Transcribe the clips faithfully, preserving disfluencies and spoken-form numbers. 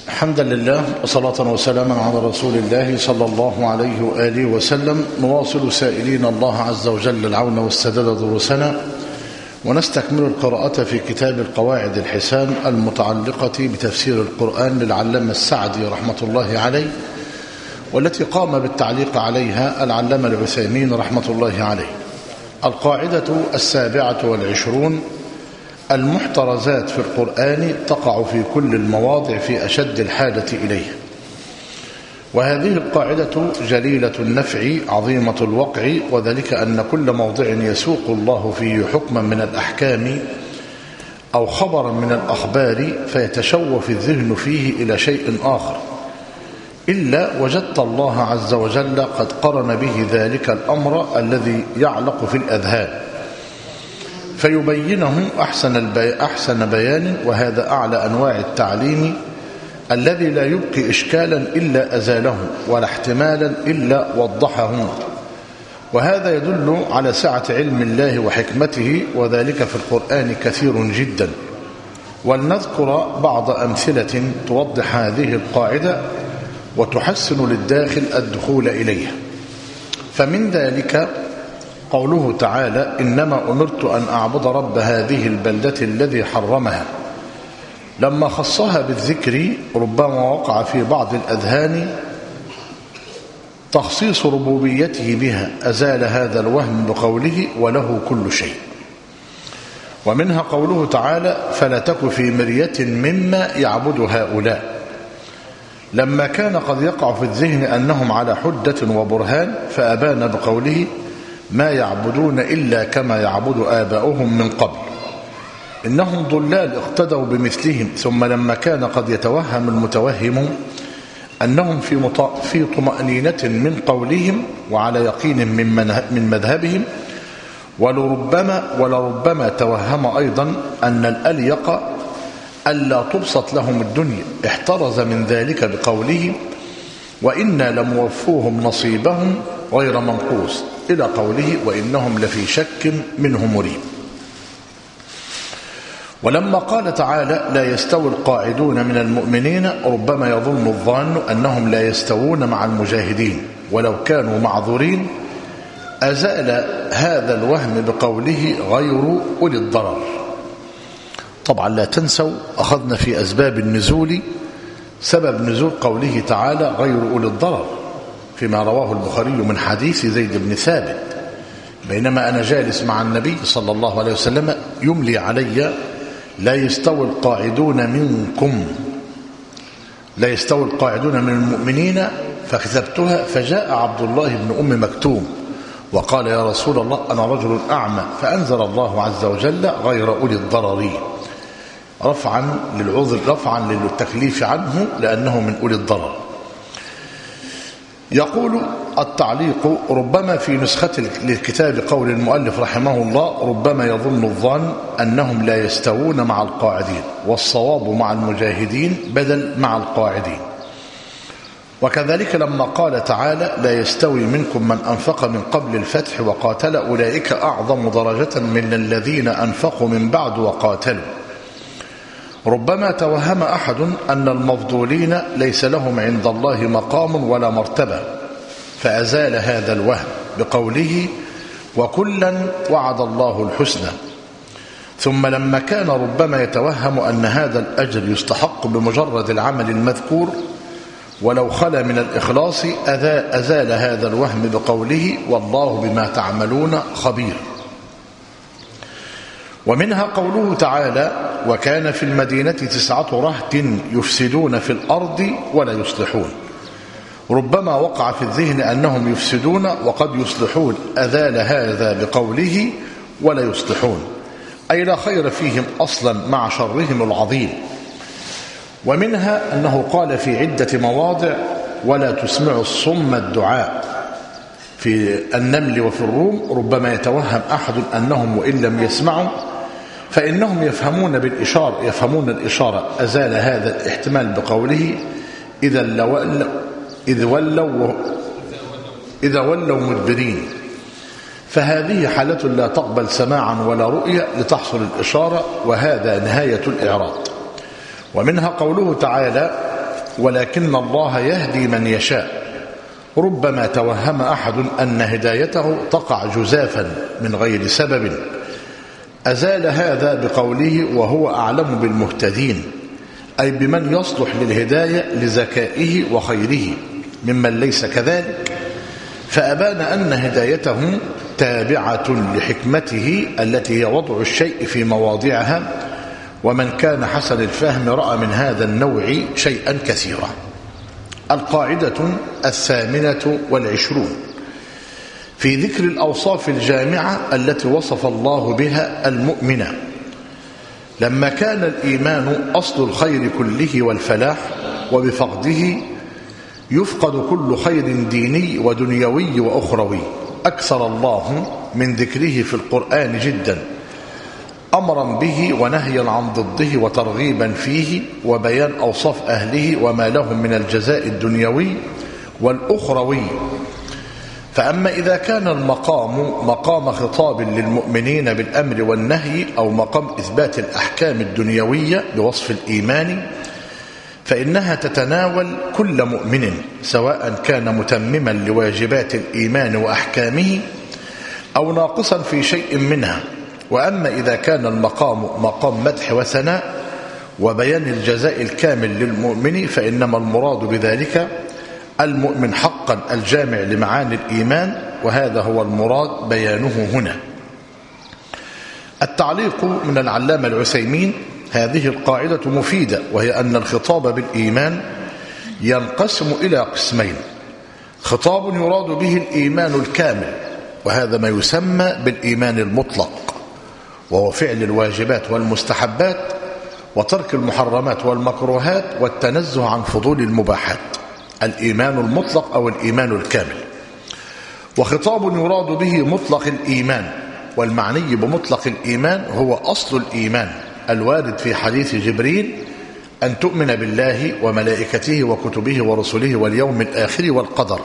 حمدا لله وصلاة وسلاما على رسول الله صلى الله عليه وآله وسلم. نواصل سائلين الله عز وجل العون والسداد دروسنا، ونستكمل القراءة في كتاب القواعد الحسان المتعلقة بتفسير القرآن للعلامة السعدي رحمة الله عليه، والتي قام بالتعليق عليها العلامة العثيمين رحمة الله عليه. القاعدة السابعة والعشرون: المحترزات في القرآن تقع في كل المواضع في أشد الحاجة إليها. وهذه القاعدة جليلة النفع عظيمة الوقع، وذلك أن كل موضع يسوق الله فيه حكما من الأحكام أو خبرا من الأخبار فيتشوف الذهن فيه إلى شيء آخر، إلا وجدت الله عز وجل قد قرن به ذلك الأمر الذي يعلق في الأذهان فيبينه أحسن, البي... أحسن بيان. وهذا أعلى أنواع التعليم الذي لا يبقي إشكالا إلا أزاله، ولا احتمالا إلا وضحه. وهذا يدل على سعة علم الله وحكمته، وذلك في القرآن كثير جدا. ولنذكر بعض أمثلة توضح هذه القاعدة وتحسن للداخل الدخول إليها. فمن ذلك قوله تعالى: إنما أمرت أن أعبد رب هذه البلدة الذي حرمها. لما خصها بالذكر ربما وقع في بعض الأذهان تخصيص ربوبيته بها، أزال هذا الوهم بقوله: وله كل شيء. ومنها قوله تعالى: فلا تك في مرية مما يعبد هؤلاء. لما كان قد يقع في الذهن أنهم على حجة وبرهان فأبان بقوله: ما يعبدون إلا كما يعبد آباؤهم من قبل، إنهم ضلال اقتدوا بمثلهم. ثم لما كان قد يتوهم المتوهم أنهم في, مط... في طمأنينة من قولهم وعلى يقين من, من... من مذهبهم، ولربما, ولربما توهم أيضا أن الأليق ألا تبسط لهم الدنيا، احترز من ذلك بقوله: وإنا لموفوهم نصيبهم غير منقوص، إلى قوله: وإنهم لفي شك منه مريب. ولما قال تعالى: لا يستوي القاعدون من المؤمنين، ربما يظن الظان أنهم لا يستوون مع المجاهدين ولو كانوا معذورين، أزال هذا الوهم بقوله: غير أولي الضرر. طبعا لا تنسوا أخذنا في أسباب النزول سبب نزول قوله تعالى: غير أولي الضرر، فيما رواه البخاري من حديث زيد بن ثابت: بينما أنا جالس مع النبي صلى الله عليه وسلم يملي علي: لا يستوي القاعدون منكم، لا يستوي القاعدون من المؤمنين، فكتبتها. فجاء عبد الله بن أم مكتوم وقال: يا رسول الله أنا رجل أعمى، فأنزل الله عز وجل: غير أولي الضرر، رفعا للعذر، رفعا للتكليف عنه لأنه من أولي الضرر. يقول التعليق: ربما في نسخة للكتاب قول المؤلف رحمه الله: ربما يظن الظان أنهم لا يستوون مع القاعدين، والصواب مع المجاهدين بدل مع القاعدين. وكذلك لما قال تعالى: لا يستوي منكم من أنفق من قبل الفتح وقاتل، أولئك أعظم درجة من الذين أنفقوا من بعد وقاتلوا. ربما توهم أحد أن المفضولين ليس لهم عند الله مقام ولا مرتبة، فأزال هذا الوهم بقوله: وكلا وعد الله الحسنى. ثم لما كان ربما يتوهم أن هذا الأجر يستحق بمجرد العمل المذكور ولو خلا من الإخلاص، أزال هذا الوهم بقوله: والله بما تعملون خبير. ومنها قوله تعالى: وكان في المدينة تسعة رهط يفسدون في الأرض ولا يصلحون. ربما وقع في الذهن أنهم يفسدون وقد يصلحون، أذال هذا بقوله: ولا يصلحون، أي لا خير فيهم أصلا مع شرهم العظيم. ومنها أنه قال في عدة مواضع: ولا تسمع الصم الدعاء، في النمل وفي الروم. ربما يتوهم أحد أنهم وإن لم يسمعوا فإنهم يفهمون بالإشارة، يفهمون الإشارة، أزال هذا الاحتمال بقوله: إذا لولوا إذ ولوا إذا ولوا مدبرين. فهذه حالة لا تقبل سماعا ولا رؤية لتحصل الإشارة، وهذا نهاية الإعراض. ومنها قوله تعالى: ولكن الله يهدي من يشاء. ربما توهم أحد أن هدايته تقع جزافا من غير سبب، أزال هذا بقوله وهو أعلم بالمهتدين، أي بمن يصلح للهداية لذكائه وخيره ممن ليس كذلك، فأبان أن هدايته تابعة لحكمته التي هي وضع الشيء في مواضعها، ومن كان حسن الفهم رأى من هذا النوع شيئا كثيرا. القاعدة الثامنة والعشرون في ذكر الأوصاف الجامعة التي وصف الله بها المؤمن. لما كان الإيمان أصل الخير كله والفلاح، وبفقده يفقد كل خير ديني ودنيوي وأخروي، أكثر الله من ذكره في القرآن جدا، أمرا به ونهيا عن ضده وترغيبا فيه، وبيان أوصاف أهله وما لهم من الجزاء الدنيوي والأخروي. فأما إذا كان المقام مقام خطاب للمؤمنين بالأمر والنهي، أو مقام إثبات الأحكام الدنيوية بوصف الإيمان، فإنها تتناول كل مؤمن سواء كان متمما لواجبات الإيمان وأحكامه أو ناقصا في شيء منها. وأما إذا كان المقام مقام مدح وثناء وبيان الجزاء الكامل للمؤمن، فإنما المراد بذلك المؤمن حقا الجامع لمعاني الإيمان، وهذا هو المراد بيانه هنا. التعليق من العلامة العثيمين: هذه القاعدة مفيدة، وهي أن الخطاب بالإيمان ينقسم إلى قسمين: خطاب يراد به الإيمان الكامل، وهذا ما يسمى بالإيمان المطلق، وهو فعل الواجبات والمستحبات وترك المحرمات والمكروهات والتنزه عن فضول المباحات، الإيمان المطلق أو الإيمان الكامل. وخطاب يراد به مطلق الإيمان، والمعني بمطلق الإيمان هو أصل الإيمان الوارد في حديث جبريل أن تؤمن بالله وملائكته وكتبه ورسله واليوم الآخر والقدر.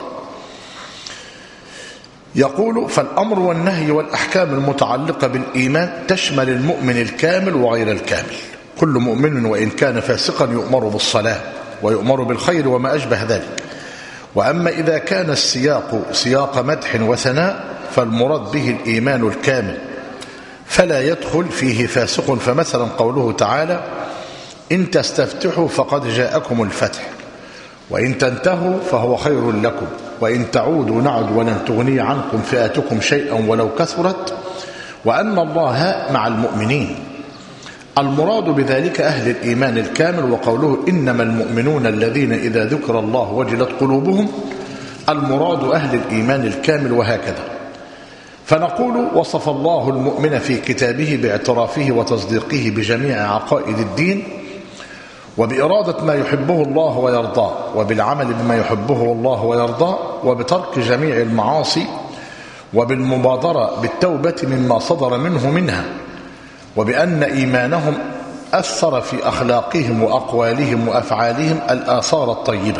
يقول: فالأمر والنهي والأحكام المتعلقة بالإيمان تشمل المؤمن الكامل وغير الكامل. كل مؤمن وإن كان فاسقا يؤمر بالصلاة ويؤمر بالخير وما أشبه ذلك. وأما إذا كان السياق سياق مدح وثناء فالمراد به الإيمان الكامل، فلا يدخل فيه فاسق. فمثلا قوله تعالى: إن تستفتحوا فقد جاءكم الفتح، وإن تنتهوا فهو خير لكم، وإن تعودوا نعد ولن تغني عنكم فئتكم شيئا ولو كثرت، وأن الله مع المؤمنين. المراد بذلك أهل الإيمان الكامل. وقوله إنما المؤمنون الذين إذا ذكر الله وجلت قلوبهم، المراد أهل الإيمان الكامل. وهكذا فنقول: وصف الله المؤمن في كتابه باعترافه وتصديقه بجميع عقائد الدين، وبإرادة ما يحبه الله ويرضاه، وبالعمل بما يحبه الله ويرضاه، وبترك جميع المعاصي، وبالمبادرة بالتوبة مما صدر منه منها، وبأن إيمانهم أثر في أخلاقهم وأقوالهم وأفعالهم الآثار الطيبة.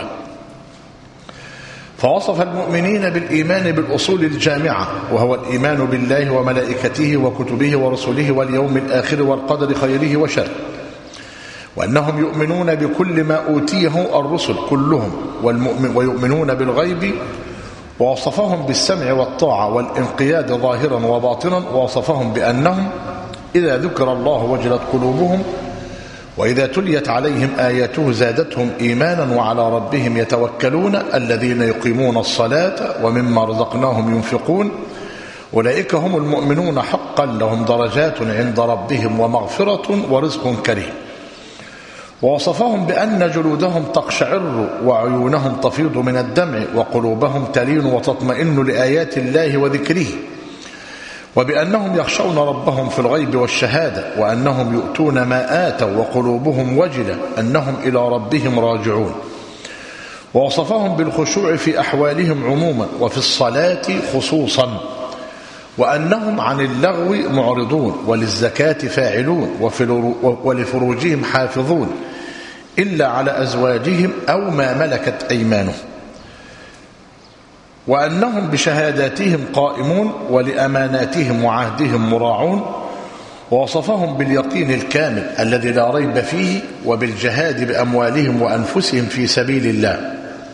فوصف المؤمنين بالإيمان بالأصول الجامعة، وهو الإيمان بالله وملائكته وكتبه ورسله واليوم الآخر والقدر خيره وشره، وأنهم يؤمنون بكل ما أوتيه الرسل كلهم، ويؤمنون بالغيب. ووصفهم بالسمع والطاعة والانقياد ظاهرا وباطنا. ووصفهم بأنهم إذا ذكر الله وجلت قلوبهم، وإذا تليت عليهم آياته زادتهم إيمانا وعلى ربهم يتوكلون، الذين يقيمون الصلاة ومما رزقناهم ينفقون، أولئك هم المؤمنون حقا، لهم درجات عند ربهم ومغفرة ورزق كريم. ووصفهم بأن جلودهم تقشعر وعيونهم تفيض من الدمع وقلوبهم تلين وتطمئن لآيات الله وذكره، وبأنهم يخشون ربهم في الغيب والشهادة، وأنهم يؤتون ما آتوا وقلوبهم وجلة أنهم إلى ربهم راجعون. ووصفهم بالخشوع في أحوالهم عموما وفي الصلاة خصوصا، وأنهم عن اللغو معرضون، وللزكاة فاعلون، ولفروجهم حافظون إلا على أزواجهم أو ما ملكت أيمانهم، وأنهم بشهاداتهم قائمون، ولأماناتهم وعهدهم مراعون، ووصفهم باليقين الكامل الذي لا ريب فيه، وبالجهاد بأموالهم وأنفسهم في سبيل الله،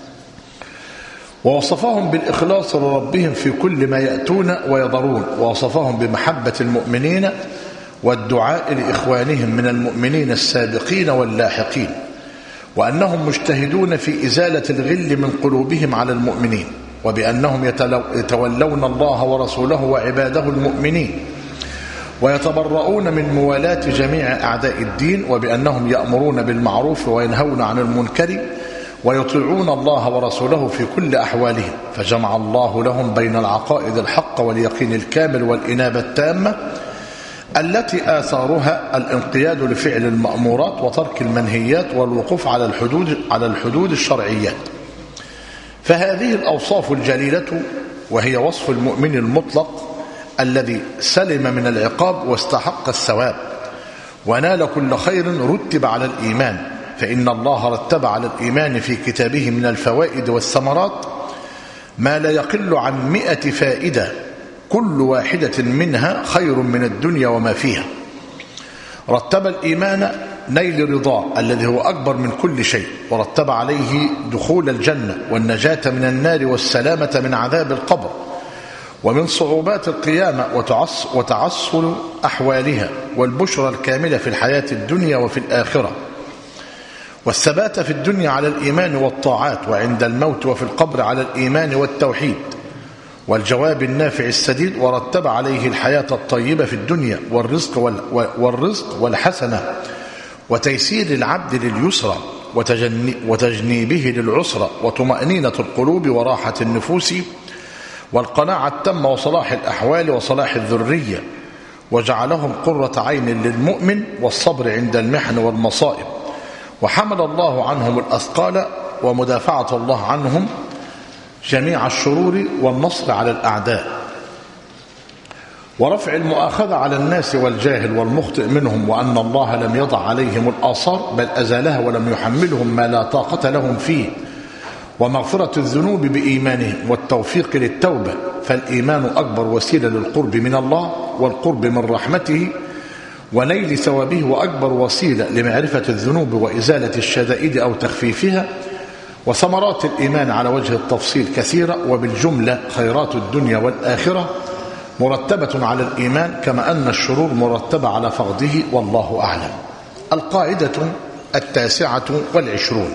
ووصفهم بالإخلاص لربهم في كل ما يأتون ويضرون، ووصفهم بمحبة المؤمنين والدعاء لإخوانهم من المؤمنين السابقين واللاحقين، وأنهم مجتهدون في إزالة الغل من قلوبهم على المؤمنين، وبأنهم يتولون الله ورسوله وعباده المؤمنين، ويتبرؤون من موالاة جميع أعداء الدين، وبأنهم يأمرون بالمعروف وينهون عن المنكر، ويطيعون الله ورسوله في كل أحوالهم. فجمع الله لهم بين العقائد الحق واليقين الكامل والإنابة التامة التي آثارها الانقياد لفعل المأمورات وترك المنهيات والوقوف على الحدود على الحدود الشرعيات. فهذه الأوصاف الجليلة وهي وصف المؤمن المطلق الذي سلم من العقاب واستحق الثواب ونال كل خير رتب على الإيمان، فإن الله رتب على الإيمان في كتابه من الفوائد والثمرات ما لا يقل عن مئة فائدة، كل واحدة منها خير من الدنيا وما فيها. رتب الإيمان نيل رضاه الذي هو أكبر من كل شيء، ورتب عليه دخول الجنة والنجاة من النار والسلامة من عذاب القبر ومن صعوبات القيامة وتعسر أحوالها، والبشرى الكاملة في الحياة الدنيا وفي الآخرة، والثبات في الدنيا على الإيمان والطاعات، وعند الموت وفي القبر على الإيمان والتوحيد، والجواب النافع السديد. ورتب عليه الحياة الطيبة في الدنيا والرزق, والرزق والحسنة وتيسير العبد لليسرى وتجنيبه للعسرى وطمأنينة القلوب وراحة النفوس والقناعة التامة وصلاح الأحوال وصلاح الذرية، وجعلهم قرة عين للمؤمن والصبر عند المحن والمصائب، وحمل الله عنهم الأثقال ومدافعة الله عنهم جميع الشرور والنصر على الأعداء، ورفع المؤاخذة على الناس والجاهل والمخطئ منهم، وأن الله لم يضع عليهم الآثار بل أزالها ولم يحملهم ما لا طاقة لهم فيه، ومغفرة الذنوب بإيمانهم والتوفيق للتوبة، فالإيمان أكبر وسيلة للقرب من الله والقرب من رحمته ونيل ثوابه، وأكبر وسيلة لمعرفة الذنوب وإزالة الشدائد أو تخفيفها. وثمرات الإيمان على وجه التفصيل كثيرة، وبالجملة خيرات الدنيا والآخرة مرتبة على الإيمان، كما أن الشرور مرتبة على فقده، والله أعلم. القاعدة التاسعة والعشرون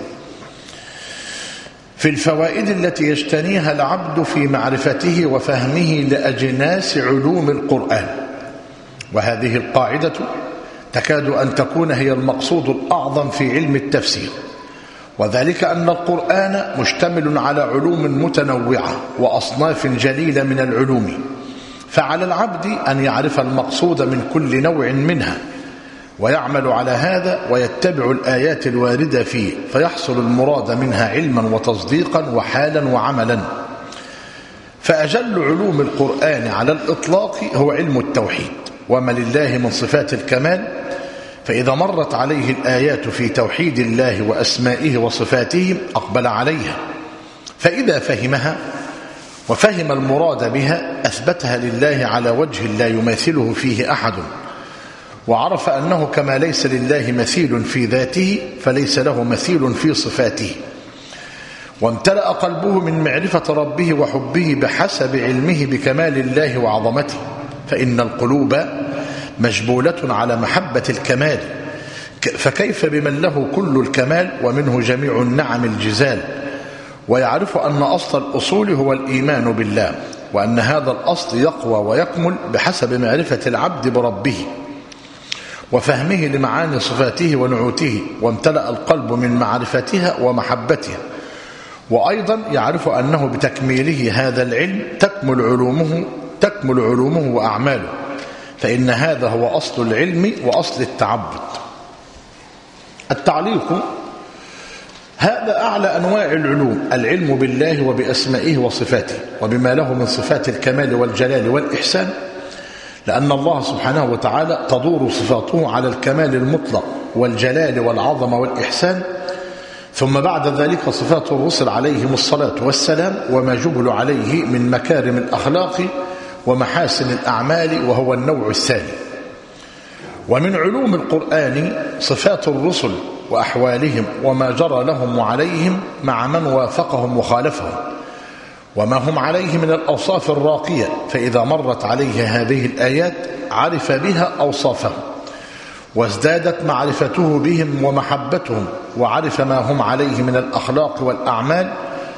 في الفوائد التي يجتنيها العبد في معرفته وفهمه لأجناس علوم القرآن. وهذه القاعدة تكاد أن تكون هي المقصود الأعظم في علم التفسير، وذلك أن القرآن مشتمل على علوم متنوعة وأصناف جليلة من العلوم، فعلى العبد أن يعرف المقصود من كل نوع منها ويعمل على هذا ويتبع الآيات الواردة فيه، فيحصل المراد منها علما وتصديقا وحالا وعملا. فأجل علوم القرآن على الإطلاق هو علم التوحيد، وما لله من صفات الكمال، فإذا مرت عليه الآيات في توحيد الله وأسمائه وصفاته أقبل عليها، فإذا فهمها وفهم المراد بها أثبتها لله على وجه لا يماثله فيه أحد، وعرف أنه كما ليس لله مثيل في ذاته فليس له مثيل في صفاته، وامتلأ قلبه من معرفة ربه وحبه بحسب علمه بكمال الله وعظمته، فإن القلوب مجبولة على محبة الكمال، فكيف بمن له كل الكمال ومنه جميع النعم الجزال، ويعرف أن أصل الأصول هو الإيمان بالله، وأن هذا الأصل يقوى ويكمل بحسب معرفة العبد بربه وفهمه لمعاني صفاته ونعوته، وامتلأ القلب من معرفتها ومحبتها، وأيضا يعرف أنه بتكميله هذا العلم تكمل علومه تكمل علومه وأعماله، فإن هذا هو أصل العلم وأصل التعبد. التعليق: هذا أعلى أنواع العلوم، العلم بالله وبأسمائه وصفاته وبما له من صفات الكمال والجلال والإحسان، لأن الله سبحانه وتعالى تدور صفاته على الكمال المطلق والجلال والعظمة والإحسان، ثم بعد ذلك صفات الرسل عليهم الصلاة والسلام وما جبل عليه من مكارم الأخلاق ومحاسن الأعمال، وهو النوع الثاني. ومن علوم القرآن صفات الرسل وأحوالهم وما جرى لهم وعليهم مع من وافقهم وخالفهم، وما هم عليه من الأوصاف الراقية، فإذا مرت عليه هذه الآيات عرف بها أوصافهم، وازدادت معرفته بهم ومحبتهم، وعرف ما هم عليه من الأخلاق والأعمال،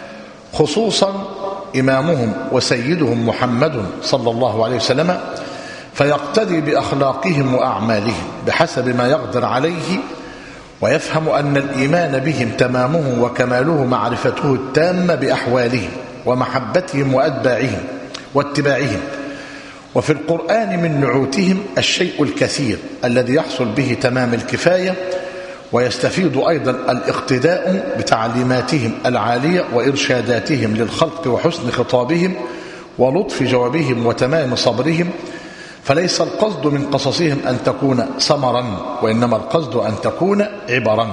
خصوصا إمامهم وسيدهم محمد صلى الله عليه وسلم، فيقتدي بأخلاقهم وأعمالهم بحسب ما يقدر عليه، ويفهم أن الإيمان بهم تمامه وكماله معرفته التامة بأحوالهم ومحبتهم وأتباعهم واتباعهم. وفي القرآن من نعوتهم الشيء الكثير الذي يحصل به تمام الكفاية، ويستفيد أيضا الاقتداء بتعليماتهم العالية وإرشاداتهم للخلق وحسن خطابهم ولطف جوابهم وتمام صبرهم. فليس القصد من قصصهم أن تكون سمرا، وإنما القصد أن تكون عبرا.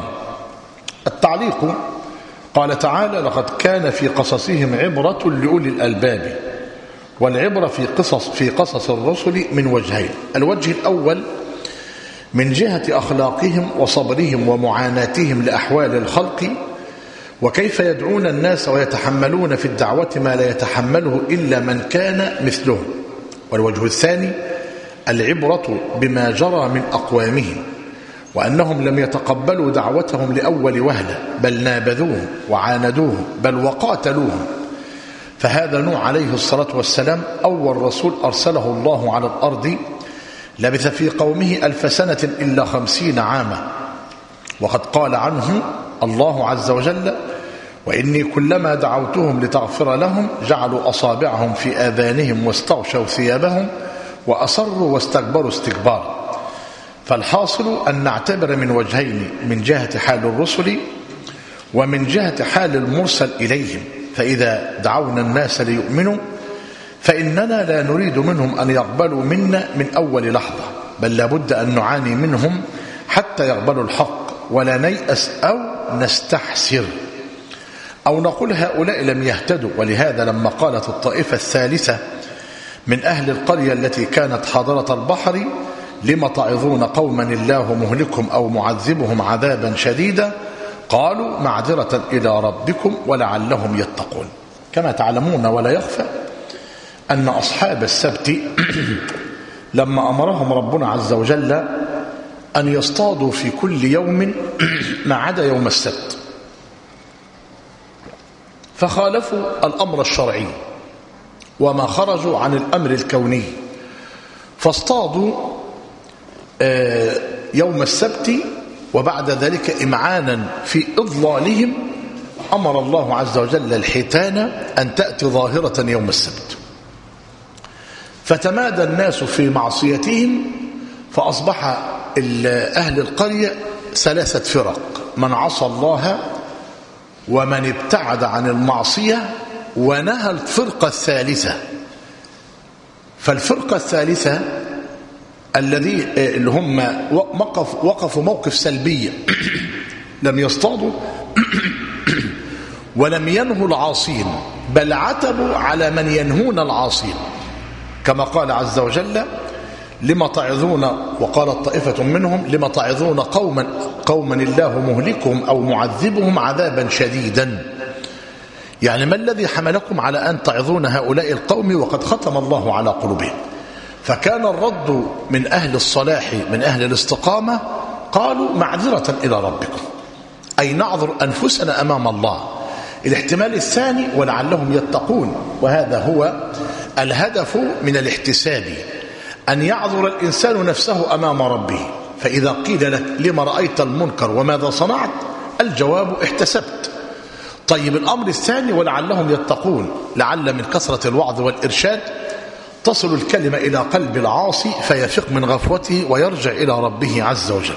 التعليق: قال تعالى: لقد كان في قصصهم عبرة لأولي الألباب. والعبرة في قصص في قصص الرسل من وجهين: الوجه الأول من جهة أخلاقهم وصبرهم ومعاناتهم لأحوال الخلق، وكيف يدعون الناس ويتحملون في الدعوة ما لا يتحمله إلا من كان مثلهم. والوجه الثاني العبرة بما جرى من أقوامهم، وأنهم لم يتقبلوا دعوتهم لأول وهلة، بل نابذوهم وعاندوهم بل وقاتلوهم. فهذا نوح عليه الصلاة والسلام أول رسول أرسله الله على الأرض، لبث في قومه ألف سنة إلا خمسين عاما، وقد قال عنه الله عز وجل: وإني كلما دعوتهم لتغفر لهم جعلوا أصابعهم في آذانهم واستغشوا ثيابهم وأصروا واستكبروا استكبارا. فالحاصل أن نعتبر من وجهين: من جهة حال الرسل ومن جهة حال المرسل إليهم. فإذا دعونا الناس ليؤمنوا فإننا لا نريد منهم أن يقبلوا منا من أول لحظة، بل لابد أن نعاني منهم حتى يقبلوا الحق، ولا نيأس أو نستحسر أو نقول هؤلاء لم يهتدوا. ولهذا لما قالت الطائفة الثالثة من أهل القرية التي كانت حاضرة البحر: لم تعظون قوما الله مهلكهم أو معذبهم عذابا شديدا، قالوا معذرة إلى ربكم ولعلهم يتقون. كما تعلمون ولا يخفى أن أصحاب السبت لما أمرهم ربنا عز وجل أن يصطادوا في كل يوم ما عدا يوم السبت، فخالفوا الأمر الشرعي وما خرجوا عن الأمر الكوني، فاصطادوا يوم السبت، وبعد ذلك إمعانا في إضلالهم أمر الله عز وجل الحيتان أن تأتي ظاهرة يوم السبت، فتمادى الناس في معصيتهم، فأصبح أهل القرية ثلاثة فرق: من عصى الله، ومن ابتعد عن المعصية، ونهى الفرقة الثالثة. فالفرقة الثالثة الذي اللي هم وقف وقفوا موقف سلبية، لم يصطادوا ولم ينهوا العاصين، بل عتبوا على من ينهون العاصين، كما قال عز وجل: لما تعظون، وقالت طائفة منهم: لما تعظون قوما قوما الله مهلكهم أو معذبهم عذابا شديدا. يعني ما الذي حملكم على أن تعظون هؤلاء القوم وقد ختم الله على قلوبهم؟ فكان الرد من أهل الصلاح من أهل الاستقامة، قالوا معذرة إلى ربكم، أي نعذر أنفسنا أمام الله. الاحتمال الثاني: ولعلهم يتقون. وهذا هو الهدف من الاحتساب، أن يعذر الإنسان نفسه أمام ربه. فإذا قيل لك: لما رأيت المنكر وماذا صنعت؟ الجواب: احتسبت. طيب الأمر الثاني: ولعلهم يتقون، لعل من كثرة الوعظ والإرشاد تصل الكلمة إلى قلب العاصي فيفق من غفوته ويرجع إلى ربه عز وجل.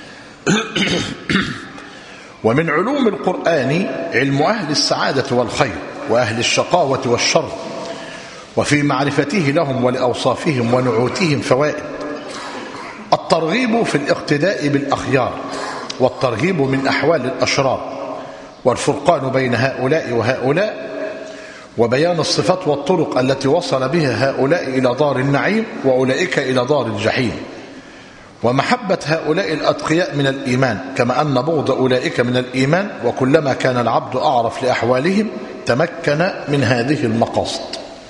ومن علوم القرآن علم أهل السعادة والخير وأهل الشقاوة والشر، وفي معرفته لهم ولأوصافهم ونعوتهم فوائد: الترغيب في الاقتداء بالأخيار، والترغيب من أحوال الأشرار، والفرقان بين هؤلاء وهؤلاء، وبيان الصفات والطرق التي وصل بها هؤلاء إلى دار النعيم وأولئك إلى دار الجحيم، ومحبة هؤلاء الأتقياء من الإيمان، كما أن بغض أولئك من الإيمان، وكلما كان العبد أعرف لأحوالهم تمكن من هذه المقاصد.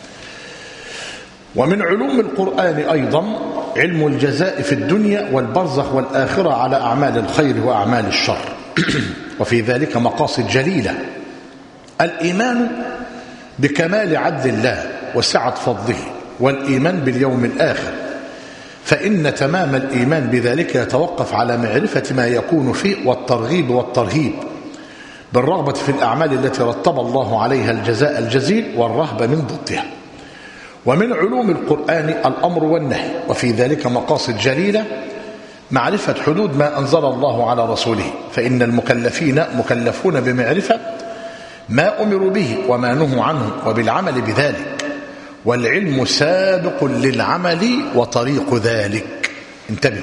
ومن علوم القرآن أيضا علم الجزاء في الدنيا والبرزخ والآخرة على أعمال الخير وأعمال الشر، وفي ذلك مقاصد جليلة: الإيمان بكمال عدل الله وسعة فضله، والإيمان باليوم الآخر، فإن تمام الإيمان بذلك يتوقف على معرفة ما يكون فيه، والترغيب والترهيب بالرغبة في الأعمال التي رتب الله عليها الجزاء الجزيل، والرهبة من ضدها. ومن علوم القرآن الأمر والنهي، وفي ذلك مقاصد جليلة: معرفة حدود ما أنزل الله على رسوله، فإن المكلفين مكلفون بمعرفة ما أمروا به وما نهوا عنه وبالعمل بذلك، والعلم سابق للعمل وطريق ذلك. انتبهوا،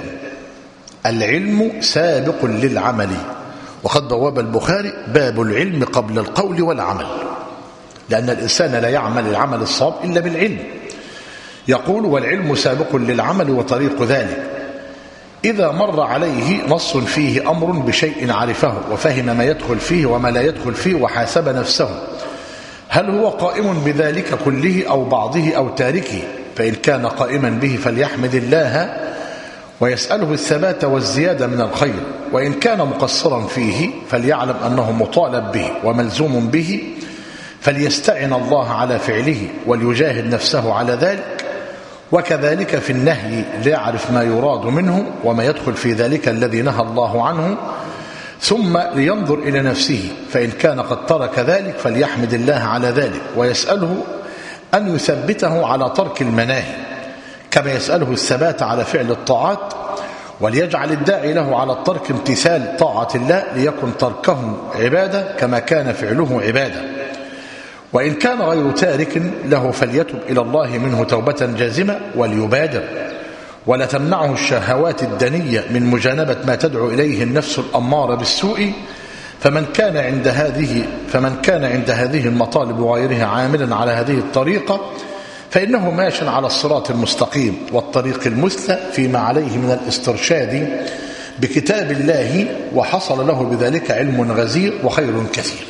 العلم سابق للعمل، وقد بواب البخاري باب العلم قبل القول والعمل، لأن الإنسان لا يعمل العمل الصواب إلا بالعلم. يقول: والعلم سابق للعمل وطريق ذلك، إذا مر عليه نص فيه أمر بشيء عرفه وفهم ما يدخل فيه وما لا يدخل فيه، وحاسب نفسه هل هو قائم بذلك كله أو بعضه أو تاركه، فإن كان قائما به فليحمد الله ويسأله الثبات والزيادة من الخير، وإن كان مقصرا فيه فليعلم أنه مطالب به وملزوم به، فليستعن الله على فعله وليجاهد نفسه على ذلك. وكذلك في النهي ليعرف ما يراد منه وما يدخل في ذلك الذي نهى الله عنه، ثم لينظر إلى نفسه، فإن كان قد ترك ذلك فليحمد الله على ذلك ويسأله أن يثبته على ترك المناهي، كما يسأله الثبات على فعل الطاعات، وليجعل الداعي له على الترك امتثال طاعة الله، ليكن تركه عبادة كما كان فعله عبادة. وإن كان غير تارك له فليتب إلى الله منه توبة جازمة وليبادر، ولا تمنعه الشهوات الدنية من مجانبة ما تدعو إليه النفس الأمارة بالسوء، فمن كان عند هذه فمن كان عند هذه المطالب وغيرها عاملا على هذه الطريقة، فإنه ماش على الصراط المستقيم والطريق المثلى فيما عليه من الاسترشاد بكتاب الله، وحصل له بذلك علم غزير وخير كثير.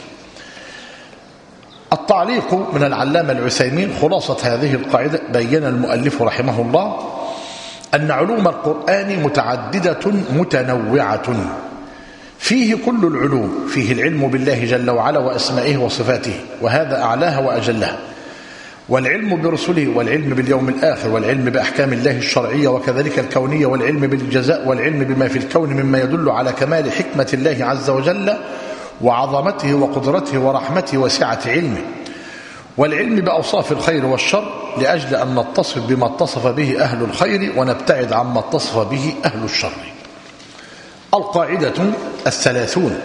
التعليق من العلامة العثيمين: خلاصة هذه القاعدة، بين المؤلف رحمه الله أن علوم القرآن متعددة متنوعة، فيه كل العلوم، فيه العلم بالله جل وعلا وأسمائه وصفاته، وهذا أعلاها وأجلها، والعلم برسله، والعلم باليوم الآخر، والعلم بأحكام الله الشرعية وكذلك الكونية، والعلم بالجزاء، والعلم بما في الكون مما يدل على كمال حكمة الله عز وجل وعظمته وقدرته ورحمته وسعة علمه، والعلم بأوصاف الخير والشر، لأجل أن نتصف بما اتصف به أهل الخير ونبتعد عما اتصف به أهل الشر. القاعدة الثلاثون: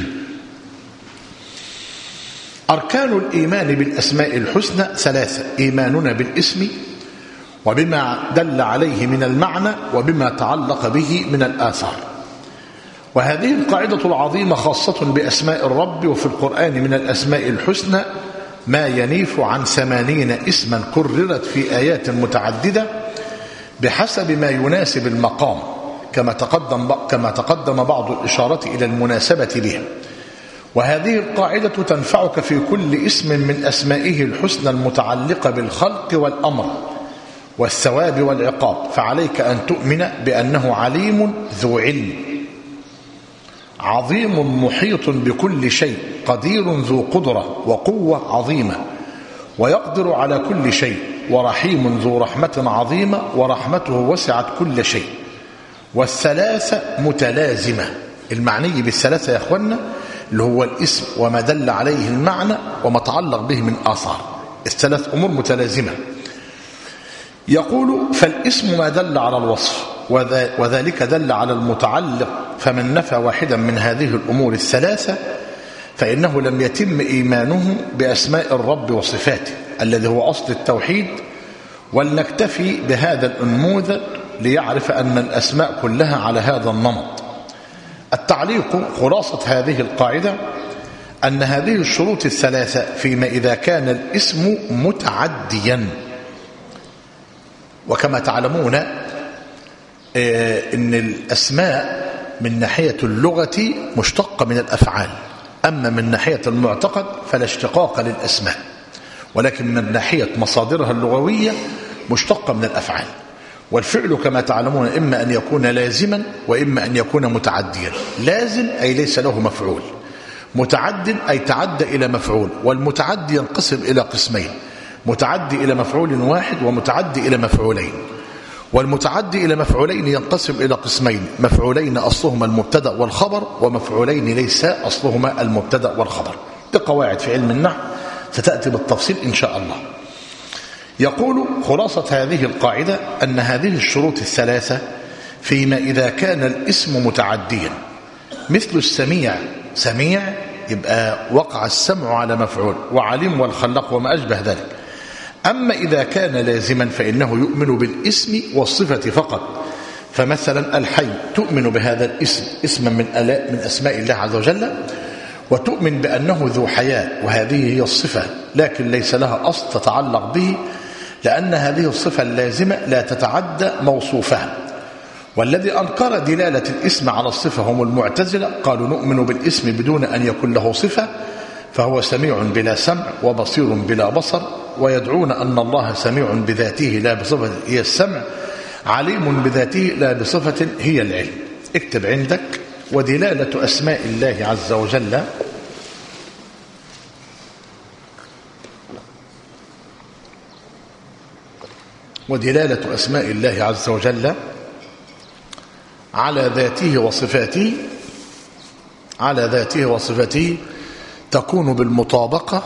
أركان الإيمان بالأسماء الحسنى ثلاثة: إيماننا بالاسم وبما دل عليه من المعنى وبما تعلق به من الآثار. وهذه القاعدة العظيمة خاصة بأسماء الرب، وفي القرآن من الأسماء الحسنى ما ينيف عن ثمانين اسما كررت في آيات متعددة بحسب ما يناسب المقام، كما تقدم كما تقدم بعض الإشارة إلى المناسبة بها. وهذه القاعدة تنفعك في كل اسم من أسمائه الحسنى المتعلقة بالخلق والأمر والثواب والعقاب، فعليك أن تؤمن بأنه عليم ذو علم، عظيم محيط بكل شيء، قدير ذو قدرة وقوة عظيمة ويقدر على كل شيء، ورحيم ذو رحمة عظيمة ورحمته وسعت كل شيء. والثلاثة متلازمة. المعني بالثلاثة يا أخوانا اللي هو الاسم وما دل عليه المعنى وما تعلق به من آثار، الثلاث أمور متلازمة. يقول: فالاسم ما دل على الوصف، وذلك دل على المتعلق، فمن نفى واحدا من هذه الأمور الثلاثة فإنه لم يتم إيمانه بأسماء الرب وصفاته الذي هو أصل التوحيد. ولنكتفي بهذا الأنموذج ليعرف أن الأسماء كلها على هذا النمط. التعليق: خلاصة هذه القاعدة أن هذه الشروط الثلاثة فيما إذا كان الاسم متعديا. وكما تعلمون إن الأسماء من ناحية اللغة مشتقة من الأفعال، أما من ناحية المعتقد فلا اشتقاق للأسماء، ولكن من ناحية مصادرها اللغوية مشتقة من الأفعال. والفعل كما تعلمون إما أن يكون لازما وإما أن يكون متعديا. لازم أي ليس له مفعول، متعد أي تعدى إلى مفعول، والمتعدي ينقسم إلى قسمين: متعدي إلى مفعول واحد ومتعدي إلى مفعولين. والمتعدي إلى مفعولين ينقسم إلى قسمين: مفعولين أصلهما المبتدأ والخبر، ومفعولين ليس أصلهما المبتدأ والخبر. دي قواعد في علم النحو ستأتي بالتفصيل إن شاء الله. يقول خلاصة هذه القاعدة أن هذه الشروط الثلاثة فيما إذا كان الاسم متعديا، مثل السميع، سميع يبقى وقع السمع على مفعول، وعليم والخلاق وما أشبه ذلك. أما إذا كان لازما فإنه يؤمن بالاسم والصفة فقط. فمثلا الحي تؤمن بهذا الاسم اسما من من أسماء الله عز وجل، وتؤمن بأنه ذو حياة، وهذه هي الصفة، لكن ليس لها أصل تتعلق به، لأن هذه الصفة اللازمة لا تتعدى موصوفها. والذي أنكر دلالة الاسم على الصفة هم المعتزلة، قالوا نؤمن بالاسم بدون أن يكون له صفة، فهو سميع بلا سمع وبصير بلا بصر، ويدعون أن الله سميع بذاته لا بصفة هي السمع، عليم بذاته لا بصفة هي العلم. اكتب عندك: ودلالة أسماء الله عز وجل ودلالة أسماء الله عز وجل على ذاته وصفاته على ذاته وصفاته تكون بالمطابقة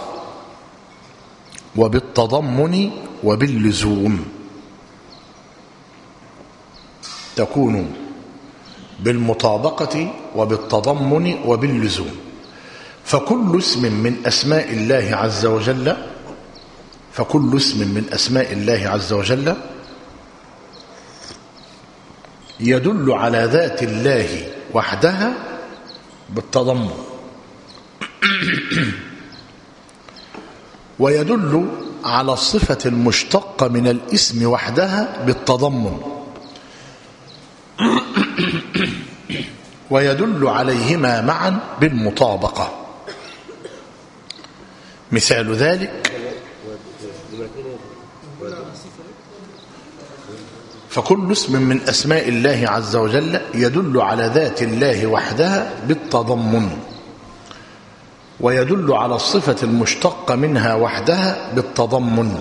وبالتضمن وباللزوم. تكون بالمطابقة وبالتضمن وباللزوم. فكل اسم من أسماء الله عز وجل فكل اسم من أسماء الله عز وجل يدل على ذات الله وحدها بالتضمن، ويدل على الصفة المشتقة من الاسم وحدها بالتضمن، ويدل عليهما معا بالمطابقة. مثال ذلك: فكل اسم من أسماء الله عز وجل يدل على ذات الله وحدها بالتضمن، ويدل على الصفة المشتقة منها وحدها بالتضمن،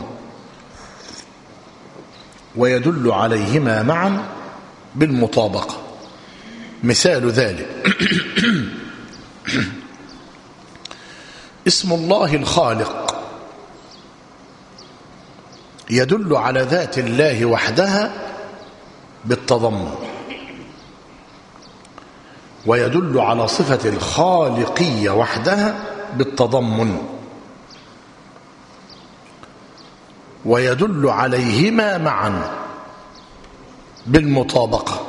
ويدل عليهما معا بالمطابقة. مثال ذلك: اسم الله الخالق يدل على ذات الله وحدها بالتضمن، ويدل على صفة الخالقية وحدها بالتضمن، ويدل عليهما معا بالمطابقة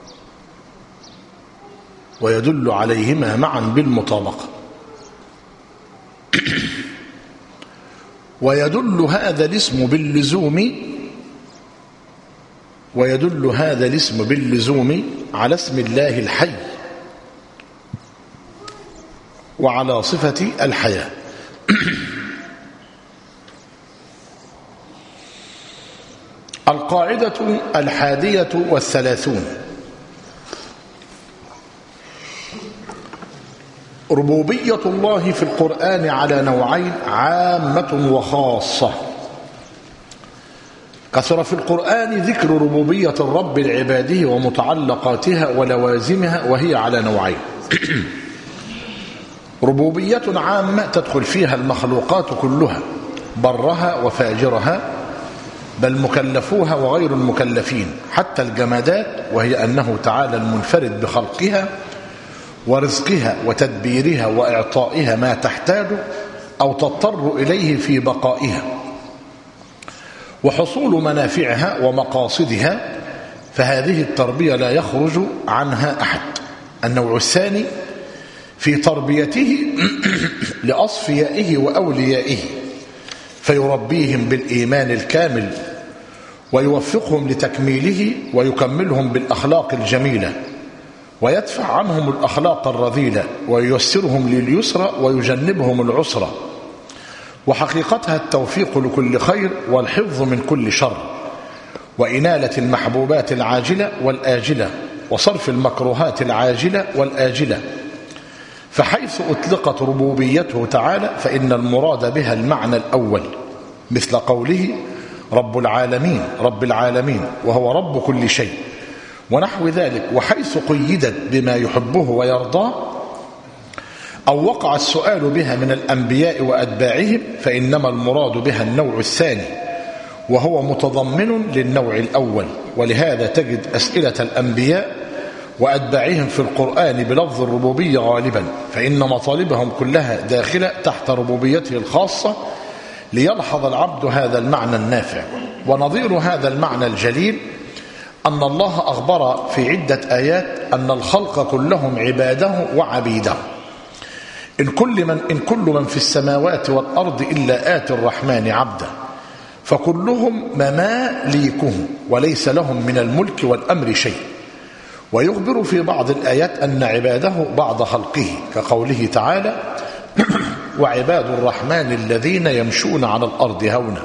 ويدل عليهما معا بالمطابقة ويدل هذا الاسم باللزوم ويدل هذا الاسم باللزوم على اسم الله الحي وعلى صفة الحياة. القاعدة الحادية والثلاثون: ربوبية الله في القرآن على نوعين: عامة وخاصة. كثر في القرآن ذكر ربوبية الرب لعباده ومتعلقاتها ولوازمها، وهي على نوعين: ربوبية عامة تدخل فيها المخلوقات كلها، برها وفاجرها، بل مكلفوها وغير المكلفين، حتى الجمادات، وهي أنه تعالى المنفرد بخلقها ورزقها وتدبيرها وإعطائها ما تحتاج أو تضطر إليه في بقائها، وحصول منافعها ومقاصدها، فهذه التربية لا يخرج عنها أحد. النوع الثاني في تربيته لأصفيائه وأوليائه، فيربيهم بالإيمان الكامل ويوفقهم لتكميله ويكملهم بالأخلاق الجميلة، ويدفع عنهم الأخلاق الرذيلة، وييسرهم لليسرى ويجنبهم العسرى. وحقيقتها التوفيق لكل خير والحفظ من كل شر، وإنالة المحبوبات العاجلة والآجلة، وصرف المكروهات العاجلة والآجلة. فحيث أطلقت ربوبيته تعالى فإن المراد بها المعنى الأول، مثل قوله رب العالمين رب العالمين وهو رب كل شيء ونحو ذلك. وحيث قيدت بما يحبه ويرضاه أو وقع السؤال بها من الأنبياء وأتباعهم فإنما المراد بها النوع الثاني، وهو متضمن للنوع الأول. ولهذا تجد أسئلة الأنبياء وأتباعهم في القرآن بلفظ الربوبية غالبا، فإن مطالبهم كلها داخلة تحت ربوبيته الخاصة، ليلحظ العبد هذا المعنى النافع. ونظير هذا المعنى الجليل أن الله أخبر في عدة آيات أن الخلق كلهم عباده وعبيده. إن كل من, إن كل من في السماوات والأرض إلا آتي الرحمن عبدا، فكلهم مماليكه وليس لهم من الملك والأمر شيء. ويخبر في بعض الآيات أن عباده بعض خلقه، كقوله تعالى وعباد الرحمن الذين يمشون على الأرض هونا.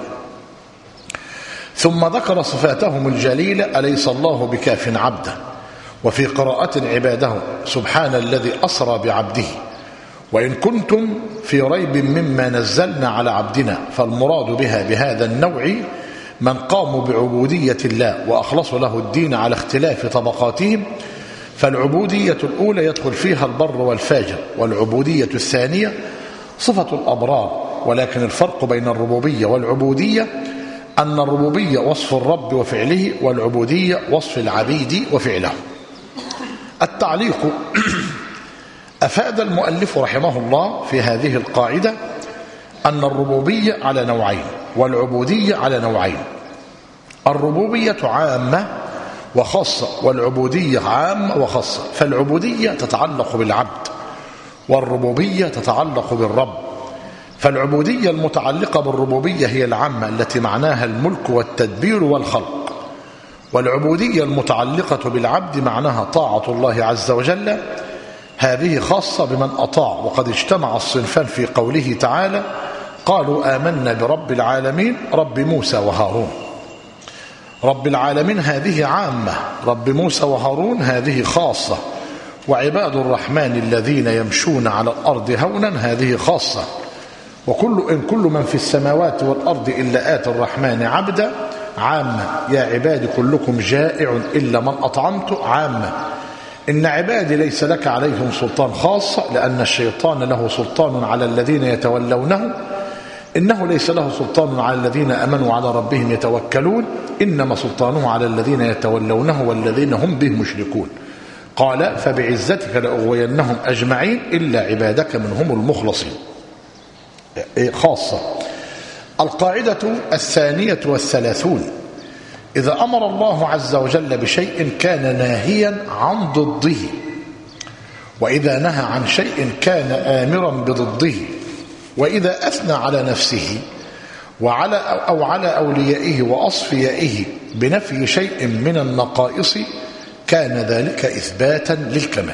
ثم ذكر صفاتهم الجليلة أليس الله بكاف عبده. وفي قراءة عباده سبحان الذي أسرى بعبده. وإن كنتم في ريب مما نزلنا على عبدنا، فالمراد بها بهذا النوع من قاموا بعبودية الله وأخلصوا له الدين على اختلاف طبقاتهم. فالعبودية الأولى يدخل فيها البر والفاجر، والعبودية الثانية صفة الأبرار. ولكن الفرق بين الربوبية والعبودية أن الربوبية وصف الرب وفعله، والعبودية وصف العبيد وفعله. التعليق: أفاد المؤلف رحمه الله في هذه القاعدة أن الربوبية على نوعين والعبودية على نوعين. الربوبية عامة وخاصة، والعبودية عامة وخاصة. فالعبودية تتعلق بالعبد، والربوبية تتعلق بالرب. فالعبودية المتعلقة بالربوبية هي العامة التي معناها الملك والتدبير والخلق، والعبودية المتعلقة بالعبد معناها طاعة الله عز وجل، هذه خاصة بمن أطاع. وقد اجتمع الصنفان في قوله تعالى قالوا آمنا برب العالمين رب موسى وهارون. رب العالمين هذه عامة، رب موسى وهارون هذه خاصة. وعباد الرحمن الذين يمشون على الأرض هونا هذه خاصة. وكل إن كل من في السماوات والأرض إلا آتي الرحمن عبدا عامة. يا عبادي كلكم جائع إلا من أطعمت عامة. إن عبادي ليس لك عليهم سلطان خاصة، لأن الشيطان له سلطان على الذين يتولونه، إنه ليس له سلطان على الذين أمنوا على ربهم يتوكلون، إنما سلطانه على الذين يتولونه والذين هم به مشركون. قال فبعزتك لأغوينهم أجمعين إلا عبادك منهم المخلصين. خاصة. القاعدة الثانية والثلاثون: إذا أمر الله عز وجل بشيء كان ناهيا عن ضده، وإذا نهى عن شيء كان آمرا بضده. وإذا أثنى على نفسه وعلى أو على أوليائه وأصفيائه بنفي شيء من النقائص كان ذلك إثباتا للكمال.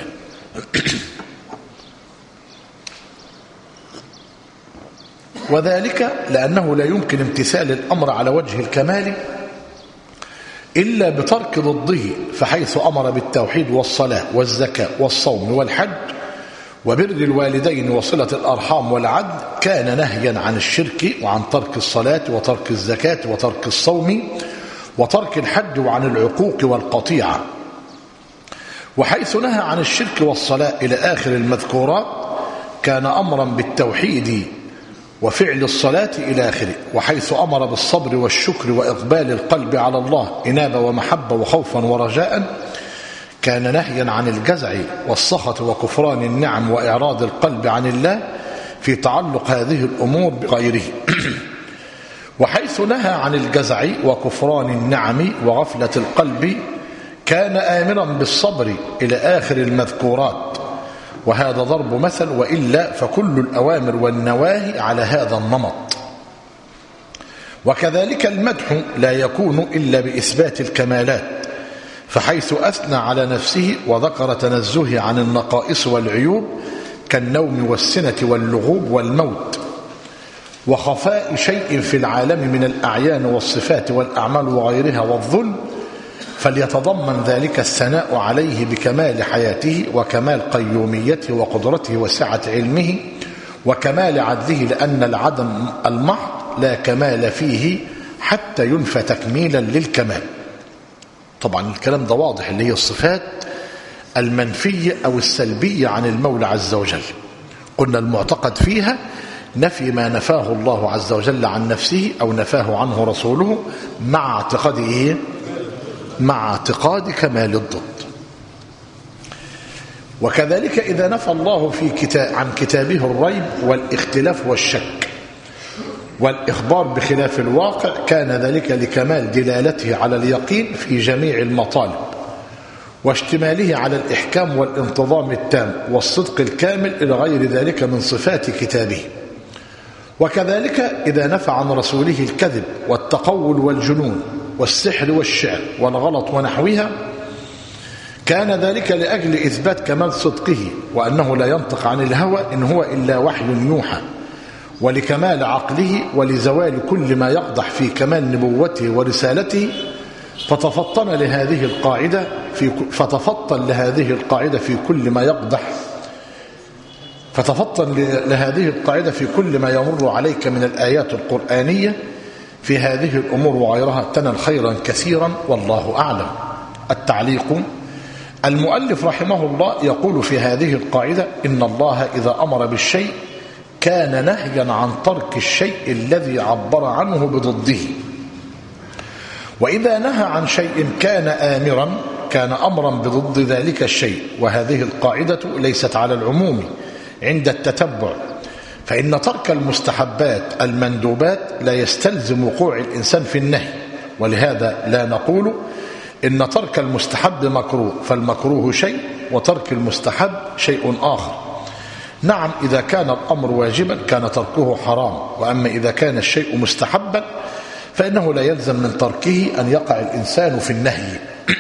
وذلك لأنه لا يمكن امتثال الأمر على وجه الكمال إلا بترك ضده. فحيث أمر بالتوحيد والصلاة والزكاة والصوم والحج وبر الوالدين وصلة الأرحام والعدل كان نهيا عن الشرك وعن ترك الصلاة وترك الزكاة وترك الصوم وترك الحج وعن العقوق والقطيعة. وحيث نهى عن الشرك والصلاة إلى آخر المذكورات كان أمرا بالتوحيد وفعل الصلاة إلى آخره. وحيث أمر بالصبر والشكر وإقبال القلب على الله إنابة ومحبة وخوفا ورجاء كان نهيا عن الجزع والسخط وكفران النعم وإعراض القلب عن الله في تعلق هذه الأمور بغيره. وحيث نهى عن الجزع وكفران النعم وغفلة القلب كان آمرا بالصبر إلى آخر المذكورات. وهذا ضرب مثل، وإلا فكل الأوامر والنواهي على هذا النمط. وكذلك المدح لا يكون إلا بإثبات الكمالات، فحيث أثنى على نفسه وذكر تنزهه عن النقائص والعيوب كالنوم والسنة واللغوب والموت وخفاء شيء في العالم من الأعيان والصفات والأعمال وغيرها والظلم، فليتضمن ذلك الثناء عليه بكمال حياته وكمال قيوميته وقدرته وسعة علمه وكمال عدله، لأن العدم المحض لا كمال فيه حتى ينفى تكميلا للكمال. طبعا الكلام ده واضح، اللي هي الصفات المنفية أو السلبية عن المولى عز وجل. قلنا المعتقد فيها نفي ما نفاه الله عز وجل عن نفسه أو نفاه عنه رسوله مع اعتقاد إيه؟ مع اعتقاد كمال الضد. وكذلك إذا نفى الله في كتاب عن كتابه الريب والاختلاف والشك والإخبار بخلاف الواقع، كان ذلك لكمال دلالته على اليقين في جميع المطالب واشتماله على الإحكام والانتظام التام والصدق الكامل إلى غير ذلك من صفات كتابه. وكذلك إذا نفى عن رسوله الكذب والتقول والجنون والسحر والشعر والغلط ونحوها، كان ذلك لأجل إثبات كمال صدقه وأنه لا ينطق عن الهوى إن هو إلا وحي يوحى، ولكمال عقله ولزوال كل ما يقدح في كمال نبوته ورسالته. فتفطن لهذه القاعدة في فتفطن لهذه القاعدة في كل ما يقدح فتفطن لهذه القاعدة في كل ما يمر عليك من الآيات القرآنية في هذه الأمور وغيرها، تنل خيرا كثيرا والله أعلم. التعليق: المؤلف رحمه الله يقول في هذه القاعدة: إن الله إذا أمر بالشيء كان نهيا عن ترك الشيء الذي عبر عنه بضده، وإذا نهى عن شيء كان آمرا كان أمرا بضد ذلك الشيء. وهذه القاعدة ليست على العموم عند التتبع، فإن ترك المستحبات المندوبات لا يستلزم وقوع الإنسان في النهي، ولهذا لا نقول إن ترك المستحب مكروه، فالمكروه شيء وترك المستحب شيء آخر. نعم، إذا كان الأمر واجبا كان تركه حرام، وأما إذا كان الشيء مستحبا فإنه لا يلزم من تركه أن يقع الإنسان في النهي.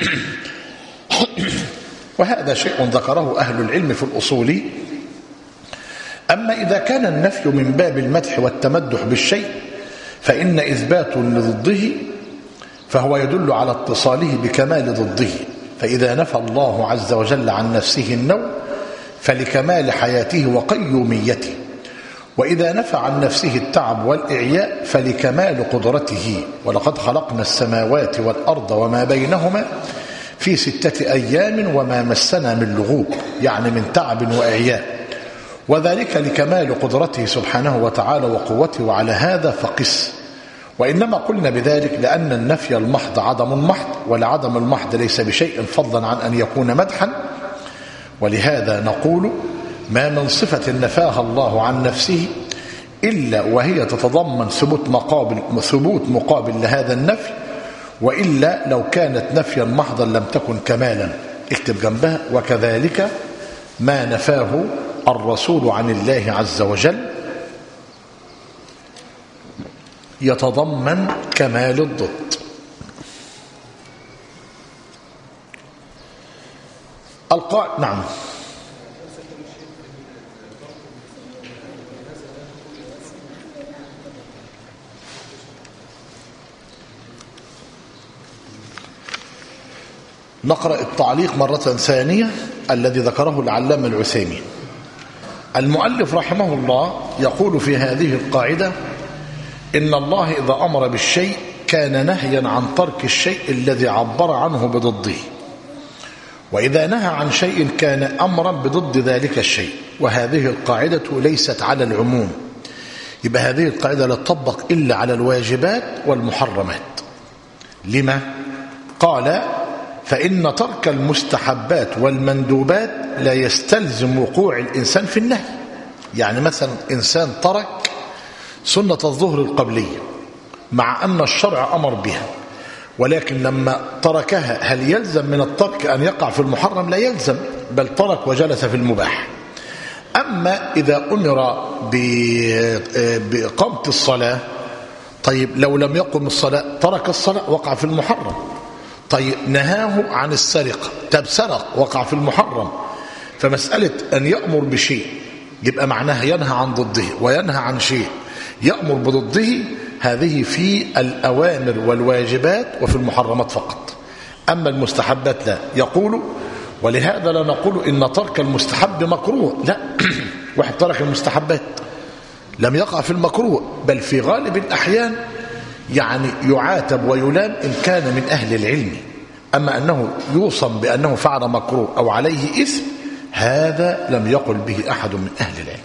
وهذا شيء ذكره أهل العلم في الأصول. أما إذا كان النفي من باب المدح والتمدح بالشيء فإن إثبات لضده فهو يدل على اتصاله بكمال ضده. فإذا نفى الله عز وجل عن نفسه النوم فلكمال حياته وقيوميته، وإذا نفى عن نفسه التعب والإعياء فلكمال قدرته. ولقد خلقنا السماوات والأرض وما بينهما في ستة أيام وما مسنا من لغوب، يعني من تعب وإعياء، وذلك لكمال قدرته سبحانه وتعالى وقوته. وعلى هذا فقس. وإنما قلنا بذلك لأن النفي المحض عدم محض، والعدم المحض ليس بشيء فضلا عن أن يكون مدحا. ولهذا نقول: ما من صفة نفاها الله عن نفسه إلا وهي تتضمن ثبوت مقابل, ثبوت مقابل لهذا النفي، وإلا لو كانت نفيا محضا لم تكن كمالا. اكتب جنبها: وكذلك ما نفاه الرسول عن الله عز وجل يتضمن كمال الضد. القاعدة نعم نقرأ التعليق مرة ثانية الذي ذكره العلامة العثيمين. المؤلف رحمه الله يقول في هذه القاعدة: إن الله إذا أمر بالشيء كان نهيا عن ترك الشيء الذي عبر عنه بضده، وإذا نهى عن شيء كان أمرا بضد ذلك الشيء. وهذه القاعدة ليست على العموم، يبقى هذه القاعدة لا تطبق إلا على الواجبات والمحرمات. لما؟ قال: فإن ترك المستحبات والمندوبات لا يستلزم وقوع الإنسان في النهي. يعني مثلا إنسان ترك سنة الظهر القبلية مع أن الشرع أمر بها، ولكن لما تركها هل يلزم من الترك أن يقع في المحرم؟ لا يلزم، بل ترك وجلس في المباح. أما إذا أمر بإقامة الصلاة طيب لو لم يقم الصلاة ترك الصلاة وقع في المحرم. طيب نهاه عن السرقة، طب سرق وقع في المحرم. فمسألة أن يأمر بشيء يبقى معناها ينهى عن ضده، وينهى عن شيء يأمر بضده، هذه في الأوامر والواجبات وفي المحرمات فقط. أما المستحبات لا. يقول ولهذا لا نقول إن ترك المستحب مكروه، لا. واحد ترك المستحبات لم يقع في المكروه، بل في غالب الأحيان يعني يعاتب ويلام إن كان من أهل العلم. أما أنه يوصم بأنه فعل مكروه أو عليه إثم، هذا لم يقل به أحد من أهل العلم.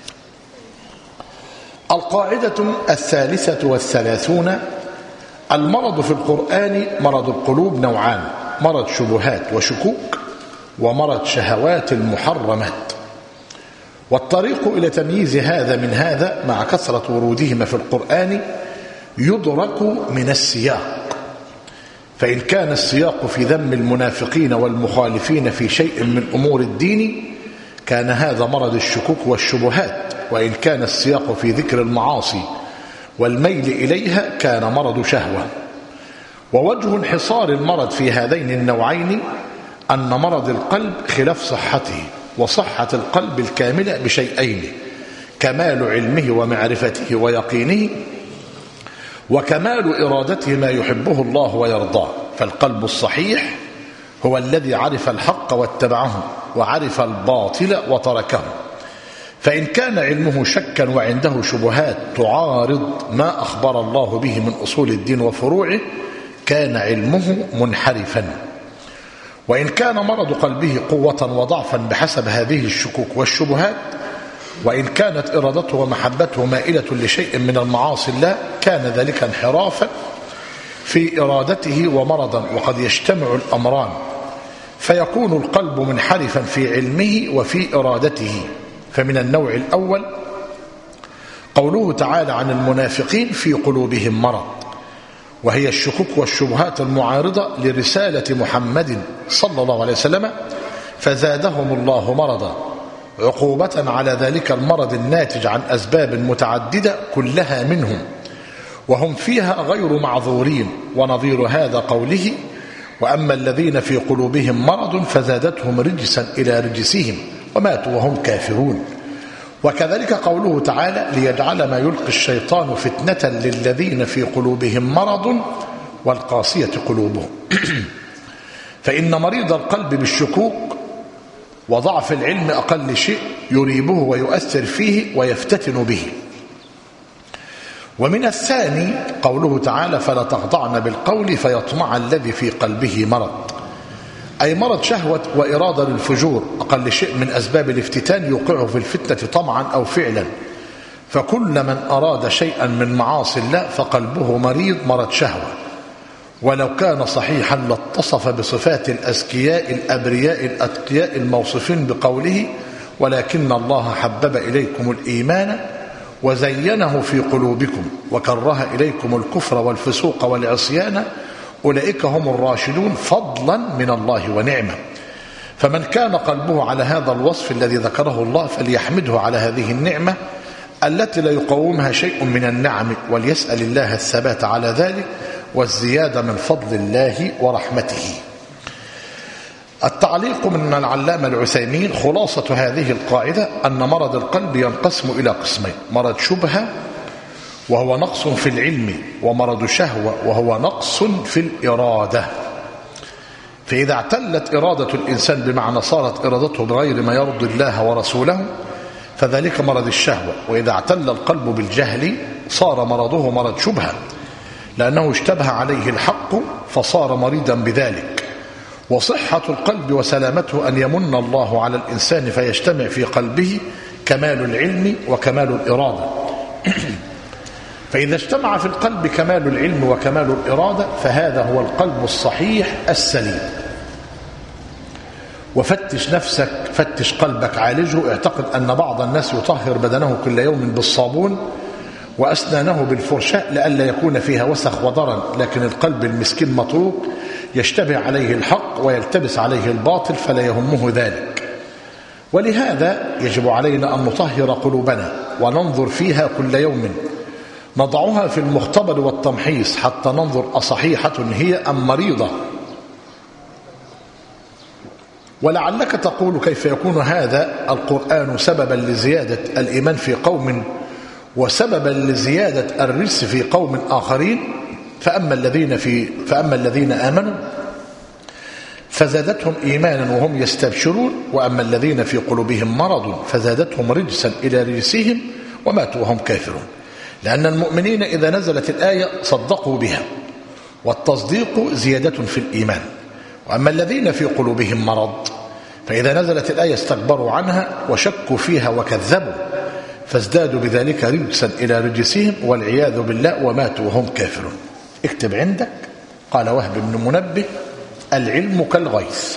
القاعدة الثالثة والثلاثون: المرض في القرآن مرض القلوب نوعان: مرض شبهات وشكوك، ومرض شهوات المحرمات. والطريق إلى تمييز هذا من هذا مع كثرة ورودهما في القرآن يدرك من السياق. فإن كان السياق في ذم المنافقين والمخالفين في شيء من أمور الدين كان هذا مرض الشكوك والشبهات، وإن كان السياق في ذكر المعاصي والميل إليها كان مرض شهوة. ووجه انحصار المرض في هذين النوعين أن مرض القلب خلاف صحته، وصحة القلب الكاملة بشيئين: كمال علمه ومعرفته ويقينه، وكمال إرادته ما يحبه الله ويرضاه. فالقلب الصحيح هو الذي عرف الحق واتبعه، وعرف الباطل وتركه. فإن كان علمه شكا وعنده شبهات تعارض ما أخبر الله به من أصول الدين وفروعه كان علمه منحرفا. وإن كان مرض قلبه قوة وضعفا بحسب هذه الشكوك والشبهات، وإن كانت إرادته ومحبته مائلة لشيء من المعاصي الله كان ذلك انحرافا في إرادته ومرضا. وقد يجتمع الأمران فيكون القلب منحرفا في علمه وفي إرادته. فمن النوع الأول قوله تعالى عن المنافقين: في قلوبهم مرض، وهي الشكوك والشبهات المعارضة لرسالة محمد صلى الله عليه وسلم، فزادهم الله مرضا عقوبة على ذلك المرض الناتج عن أسباب متعددة كلها منهم، وهم فيها غير معذورين. ونظير هذا قوله: وأما الذين في قلوبهم مرض فزادتهم رجسا إلى رجسهم وماتوا وهم كافرون. وكذلك قوله تعالى: ليجعل ما يلقي الشيطان فتنة للذين في قلوبهم مرض والقاسية قلوبهم. فإن مريض القلب بالشكوك وضعف العلم أقل شيء يريبه ويؤثر فيه ويفتتن به. ومن الثاني قوله تعالى: فلا تخضعن بالقول فيطمع الذي في قلبه مرض، أي مرض شهوة وإرادة للفجور أقل شيء من أسباب الافتتان يوقعه في الفتنة طمعا أو فعلا. فكل من أراد شيئا من معاصي الله فقلبه مريض مرض شهوة، ولو كان صحيحا لاتصف بصفات الأزكياء الأبرياء الأتقياء الموصفين بقوله: ولكن الله حبب إليكم الإيمان وزينه في قلوبكم وكره إليكم الكفر والفسوق والعصيان أولئك هم الراشدون فضلا من الله ونعمة. فمن كان قلبه على هذا الوصف الذي ذكره الله فليحمده على هذه النعمة التي لا يقومها شيء من النعم، وليسأل الله الثبات على ذلك والزيادة من فضل الله ورحمته. التعليق من العلامة العثيمين: خلاصة هذه القاعدة أن مرض القلب ينقسم إلى قسمين: مرض شبهة وهو نقص في العلم، ومرض شهوة وهو نقص في الإرادة. فإذا اعتلت إرادة الإنسان بمعنى صارت إرادته بغير ما يرضي الله ورسوله فذلك مرض الشهوة. وإذا اعتل القلب بالجهل صار مرضه مرض شبهة، لأنه اشتبه عليه الحق فصار مريضا بذلك. وصحة القلب وسلامته أن يمن الله على الإنسان فيجتمع في قلبه كمال العلم وكمال الإرادة. فإذا اجتمع في القلب كمال العلم وكمال الإرادة فهذا هو القلب الصحيح السليم. وفتش نفسك، فتش قلبك، عالجه. اعتقد أن بعض الناس يطهر بدنه كل يوم بالصابون وأسنانه بالفرشاء لئلا يكون فيها وسخ وضرر، لكن القلب المسكين مطروق يشتبه عليه الحق ويلتبس عليه الباطل فلا يهمه ذلك. ولهذا يجب علينا أن نطهر قلوبنا وننظر فيها كل يوم نضعها في المختبر والتمحيص حتى ننظر أصحيحة هي أم مريضة. ولعلك تقول كيف يكون هذا القرآن سببا لزيادة الإيمان في قوم وسببا لزيادة الرجس في قوم آخرين؟ فأما الذين, في فأما الذين آمنوا فزادتهم إيمانا وهم يستبشرون، وأما الذين في قلوبهم مرض فزادتهم رجسا إلى رجسهم وماتوا وهم كافرون. لأن المؤمنين إذا نزلت الآية صدقوا بها، والتصديق زيادة في الإيمان. وأما الذين في قلوبهم مرض فإذا نزلت الآية استكبروا عنها وشكوا فيها وكذبوا فازدادوا بذلك رجسا إلى رجسهم والعياذ بالله وماتوا وهم كافرون. اكتب عندك قال وهب بن منبه: العلم كالغيث.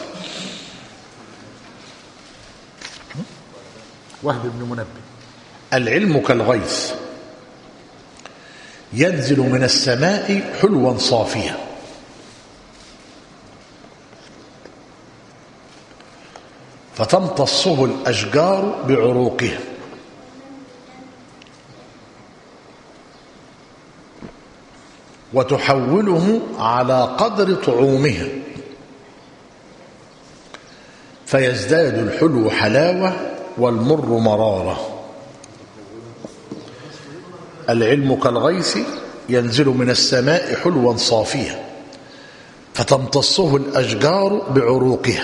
وهب بن منبه: العلم كالغيث ينزل من السماء حلوا صافيا فتمتصه الأشجار بعروقها وتحوله على قدر طعومها فيزداد الحلو حلاوة والمر مرارة. العلم كالغيث ينزل من السماء حلوا صافيا فتمتصه الأشجار بعروقها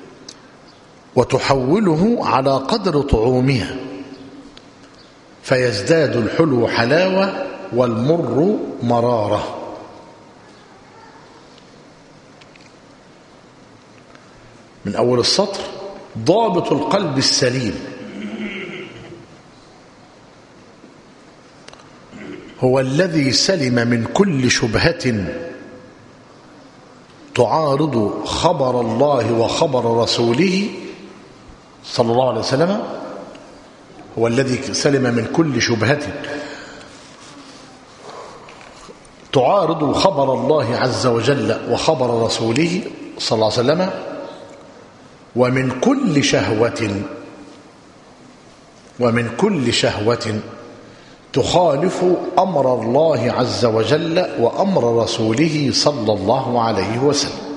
وتحوله على قدر طعومها فيزداد الحلو حلاوة والمر مرارة. من أول السطر: ضابط القلب السليم هو الذي سلم من كل شبهة تعارض خبر الله وخبر رسوله صلى الله عليه وسلم. هو الذي سلم من كل شبهة تعارض خبر الله عز وجل وخبر رسوله صلى الله عليه وسلم، ومن كل شهوة ومن كل شهوة تخالف أمر الله عز وجل وأمر رسوله صلى الله عليه وسلم.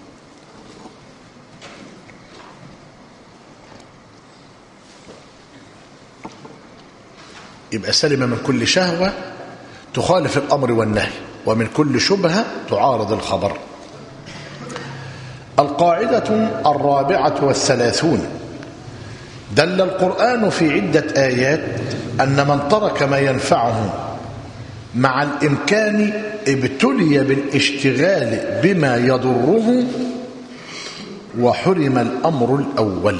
يبقى سلم من كل شهوة تخالف الأمر والنهي، ومن كل شبهة تعارض الخبر. القاعدة الرابعة والثلاثون: دل القرآن في عدة آيات أن من ترك ما ينفعه مع الإمكان ابتلي بالاشتغال بما يضره وحرم الأمر الأول.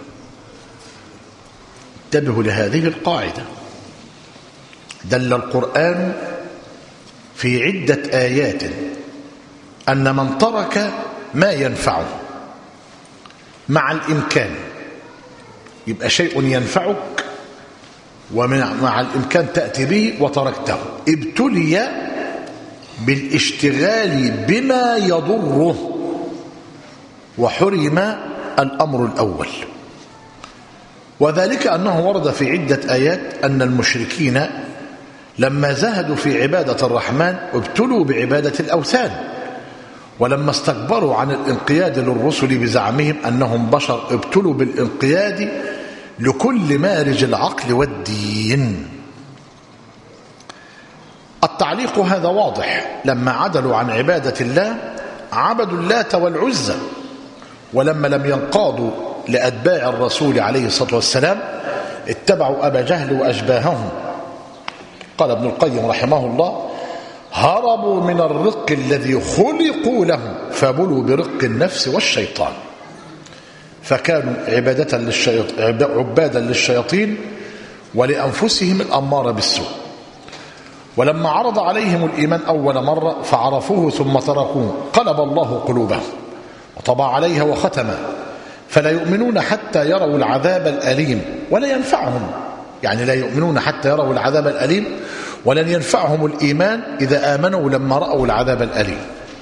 انتبهوا لهذه القاعدة. دل القرآن في عدة آيات أن من ترك ما ينفعه مع الإمكان، يبقى شيء ينفعك ومع الإمكان تأتي به وتركته، ابتلي بالاشتغال بما يضره وحرم الأمر الأول. وذلك أنه ورد في عدة آيات أن المشركين لما زهدوا في عبادة الرحمن ابتلوا بعبادة الأوثان، ولما استكبروا عن الانقياد للرسل بزعمهم أنهم بشر ابتلوا بالانقياد لكل مارج العقل والدين. التعليق هذا واضح: لما عدلوا عن عبادة الله عبدوا اللات والعزى، ولما لم ينقادوا لأتباع الرسول عليه الصلاة والسلام اتبعوا أبا جهل وأشباههم. قال ابن القيم رحمه الله: هربوا من الرق الذي خلقوا له فبلوا برق النفس والشيطان، فكانوا عبادة للشياطين عبادا للشياطين ولأنفسهم الأمارة بالسوء. ولما عرض عليهم الإيمان أول مرة فعرفوه ثم تركوه قلب الله قلوبهم وطبع عليها وختمه، فلا يؤمنون حتى يروا العذاب الأليم ولا ينفعهم، يعني لا يؤمنون حتى يروا العذاب الأليم ولن ينفعهم الإيمان إذا آمنوا لما رأوا العذاب الأليم.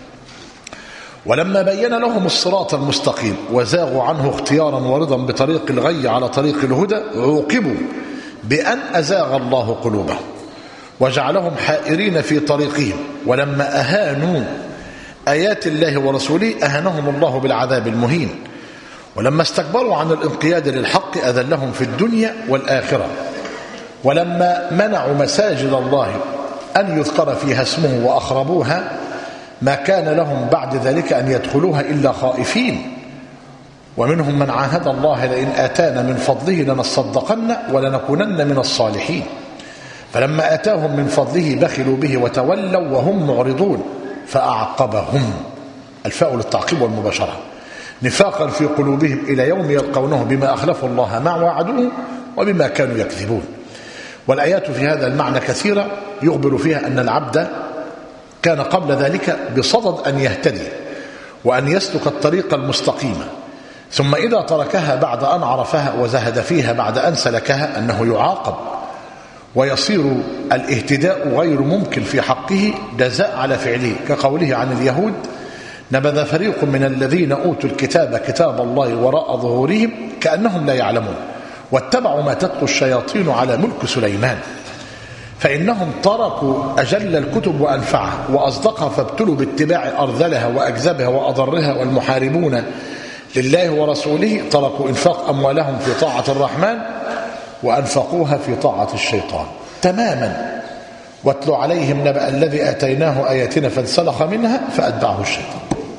ولما بين لهم الصراط المستقيم وزاغوا عنه اختيارا ورضا بطريق الغي على طريق الهدى عوقبوا بأن أزاغ الله قلوبهم وجعلهم حائرين في طريقهم، ولما أهانوا آيات الله ورسوله أهانهم الله بالعذاب المهين، ولما استكبروا عن الانقياد للحق أذلهم في الدنيا والآخرة، ولما منعوا مساجد الله أن يذكر فيها اسمه وأخربوها ما كان لهم بعد ذلك أن يدخلوها إلا خائفين، ومنهم من عاهد الله لئن آتانا من فضله لنصدقن ولنكونن من الصالحين، فلما آتاهم من فضله بخلوا به وتولوا وهم معرضون، فأعقبهم الفاء للتعقيب والمباشرة نفاقا في قلوبهم إلى يوم يلقونه بما أخلفوا الله ما وعدوه وبما كانوا يكذبون. والآيات في هذا المعنى كثيرة يخبر فيها أن العبد كان قبل ذلك بصدد أن يهتدي وأن يسلك الطريق المستقيمة، ثم إذا تركها بعد أن عرفها وزهد فيها بعد أن سلكها أنه يعاقب ويصير الاهتداء غير ممكن في حقه جزاء على فعله، كقوله عن اليهود: نبذ فريق من الذين أوتوا الكتاب كتاب الله وراء ظهورهم كأنهم لا يعلمون واتبعوا ما تتلو الشياطين على ملك سليمان، فإنهم تركوا أجل الكتب وأنفعها وأصدقها فابتلوا باتباع أرذلها وأكذبها وأضرها، والمحاربون لله ورسوله تركوا إنفاق أموالهم في طاعة الرحمن وأنفقوها في طاعة الشيطان تماما. واتلوا عليهم نبأ الذي آتيناه آياتنا فانسلخ منها فأتبعه الشيطان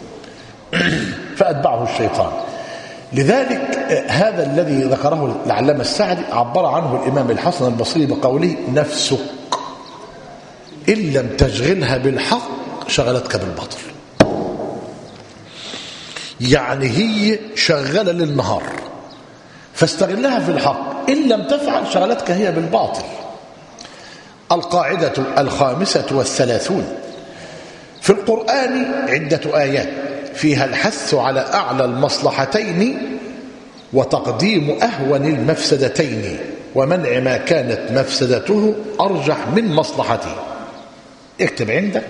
فأتبعه الشيطان لذلك هذا الذي ذكره العلامة السعدي عبر عنه الإمام الحسن البصري بقوله: نفسك إن لم تشغلها بالحق شغلتك بالباطل. يعني هي شغالة للنهار فاستغلها في الحق، إن لم تفعل شغلتك هي بالباطل. القاعدة الخامسة والثلاثون: في القرآن عدة آيات فيها الحث على أعلى المصلحتين وتقديم أهون المفسدتين ومنع ما كانت مفسدته أرجح من مصلحته. اكتب عندك: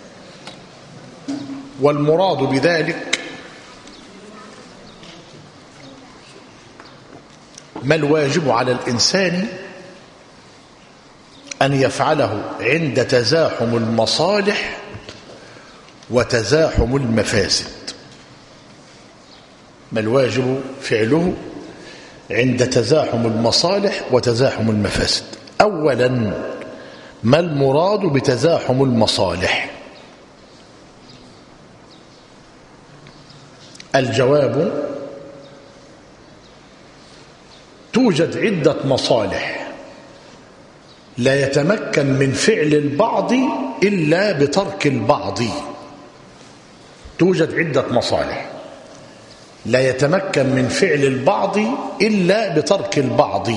والمراد بذلك ما الواجب على الإنسان أن يفعله عند تزاحم المصالح وتزاحم المفاسد. ما الواجب فعله عند تزاحم المصالح وتزاحم المفاسد؟ أولا، ما المراد بتزاحم المصالح؟ الجواب: توجد عدة مصالح لا يتمكن من فعل البعض إلا بترك البعض. توجد عدة مصالح لا يتمكن من فعل البعض إلا بترك البعض،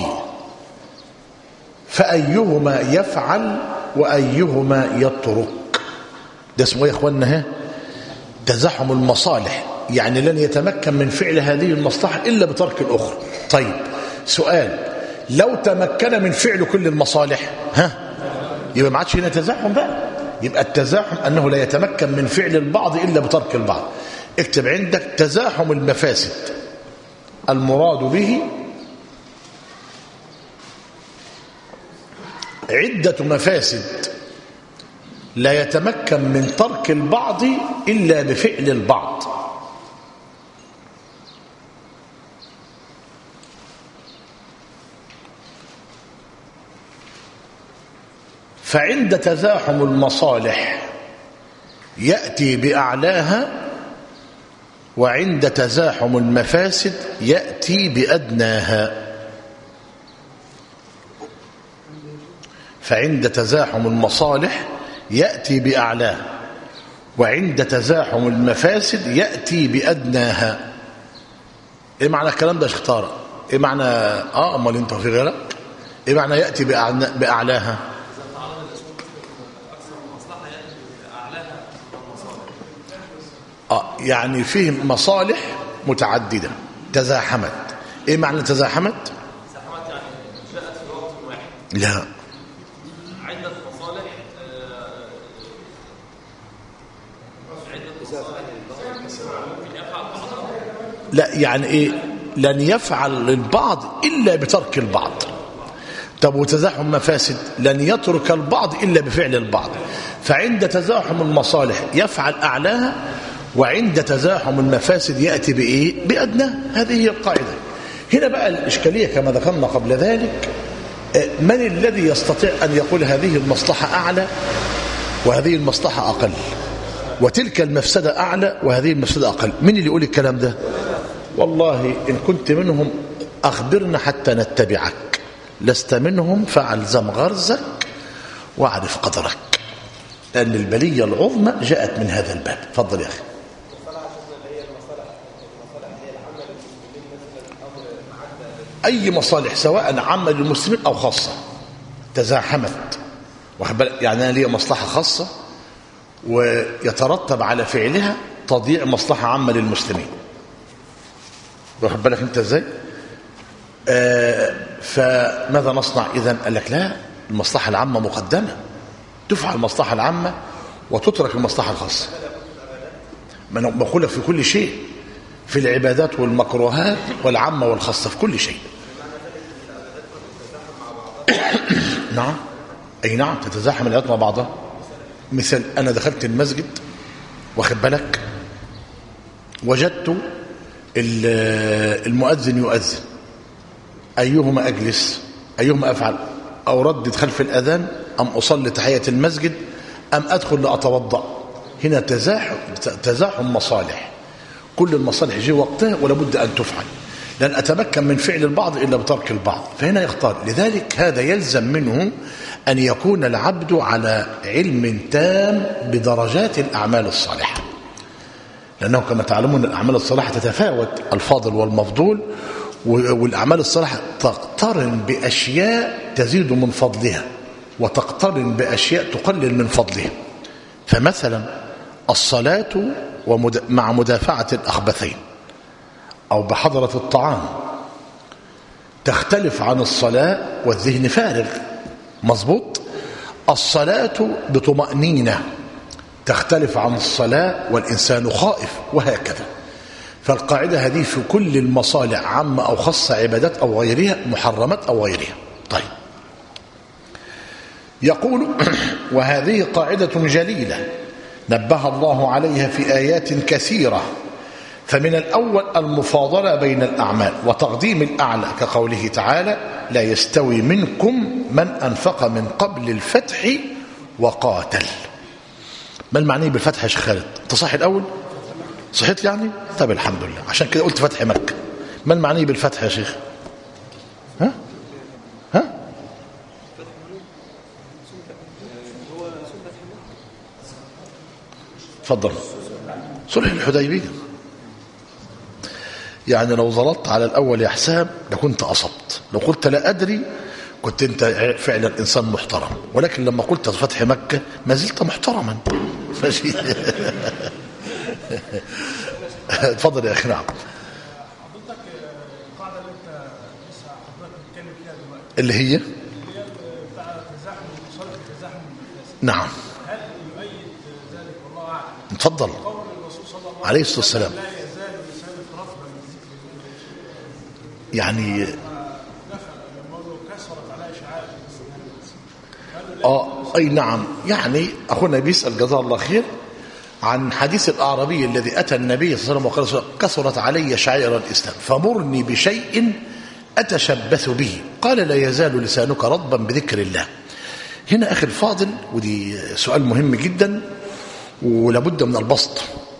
فأيهما يفعل وأيهما يترك. ده اسمه يا إخواننا تزاحم المصالح، يعني لن يتمكن من فعل هذه المصلحة إلا بترك الأخرى. طيب سؤال: لو تمكن من فعل كل المصالح ها يبقى ما عادش هنا تزاحم بقى. يبقى التزاحم أنه لا يتمكن من فعل البعض إلا بترك البعض. اكتب عندك: تزاحم المفاسد المراد به عدة مفاسد لا يتمكن من ترك البعض إلا بفعل البعض. فعند تزاحم المصالح يأتي بأعلاها، وعند تزاحم المفاسد يأتي بأدناها. فعند تزاحم المصالح يأتي بأعلاها، وعند تزاحم المفاسد يأتي بأدناها. ايه معنى الكلام ده يا شيخ طارق؟ ايه معنى اه امال انت في غيرك؟ ايه معنى يأتي بأعلاها؟ آه يعني فيه مصالح متعددة تزاحمت. ايه معنى تزاحمت؟ تزاحمت يعني جاءت في وقت واحد. لا، عدة مصالح عدة مصالح ممكن يفعل بعضها. لا، يعني ايه؟ لن يفعل البعض إلا بترك البعض. طب وتزاحم مفاسد لن يترك البعض إلا بفعل البعض. فعند تزاحم المصالح يفعل أعلاها، وعند تزاحم المفاسد يأتي بإيه؟ بأدنى. هذه هي القاعدة. هنا بقى الإشكالية كما ذكرنا قبل ذلك، من الذي يستطيع أن يقول هذه المصلحة أعلى وهذه المصلحة أقل، وتلك المفسدة أعلى وهذه المفسدة أقل؟ من اللي يقول الكلام ده؟ والله إن كنت منهم أخبرنا حتى نتبعك، لست منهم فألزم غرزك واعرف قدرك، لأن البلية العظمى جاءت من هذا الباب. تفضل يا أخي. أي مصالح سواء عامة للمسلمين أو خاصة تزاحمت، يعني أنا لي مصلحة خاصة ويترتب على فعلها تضييع مصلحة عامة للمسلمين، واخد بالك أنت إزاي؟ آه فماذا نصنع إذن؟ قال لك لا، المصلحة العامة مقدمة، تفعل المصلحة العامة وتترك المصلحة الخاصة. ما بقول لك في كل شيء، في العبادات والمكروهات والعامة والخاصة، في كل شيء. نعم، أي نعم، تتزاحم العبادات مع بعضها. مثال، أنا دخلت المسجد واخد بالك، وجدت المؤذن يؤذن، أيهما أجلس؟ أيهما أفعل؟ أو ردد خلف الأذان، أم أصلي تحية المسجد، أم أدخل لأتوضأ؟ هنا تزاحم تزاحم مصالح، كل المصالح يجي وقتها ولا بد أن تفعل، لن أتمكن من فعل البعض إلا بترك البعض. فهنا يختار. لذلك هذا يلزم منه أن يكون العبد على علم تام بدرجات الأعمال الصالحة، لأنه كما تعلمون الأعمال الصالحة تتفاوت، الفاضل والمفضول، والأعمال الصالحة تقترن بأشياء تزيد من فضلها وتقترن بأشياء تقلل من فضلها. فمثلا الصلاة مع مدافعة الأخبثين أو بحضرة الطعام تختلف عن الصلاة والذهن فارغ، مظبوط. الصلاة بطمأنينة تختلف عن الصلاة والإنسان خائف، وهكذا. فالقاعدة هذه في كل المصالح، عامة أو خاصة، عبادات أو غيرها، محرمات أو غيرها. طيب، يقول وهذه قاعدة جليلة نبه الله عليها في آيات كثيرة. فمن الأول المفاضلة بين الأعمال وتقديم الأعلى، كقوله تعالى لا يستوي منكم من أنفق من قبل الفتح وقاتل. ما المعني بالفتح يا شيخ خالد؟ انت صح الأول؟ صحيت يعني؟ طب الحمد لله، عشان كده قلت فتح مكة. ما المعني بالفتح يا شيخ؟ ها؟ ها؟ تفضل. صلح الحديبية. يعني لو ظللت على الأول يا حسام لكنت أصبت، لو قلت لا أدري كنت أنت فعلا إنسان محترم، ولكن لما قلت فتح مكة ما زلت محترما. ماشي. اتفضل يا أخي. نعم. حضرتك القاعدة اللي أنت لسه حضرتك بتتكلم فيها دلوقتي، اللي هي اللي هي بتاع تزاحم المصالح وتزاحم المفاسد، نعم، هل يؤيد ذلك؟ والله أعلم. اتفضل. قول الرسول صلى الله عليه الصلاة والسلام لا يزال لسانك رطبا من ذكر الله. يعني دخل لما قالوا كسرت على شعائر الإسلام. اه اي نعم. يعني اخونا بيسأل جزاه الله خير عن حديث الأعرابي الذي أتى النبي صلى الله عليه وسلم وقال كثرت علي شعائر الإسلام فمرني بشيء أتشبث به، قال لا يزال لسانك رطبا بذكر الله. هنا أخي الفاضل، ودي سؤال مهم جدا ولابد من البسط.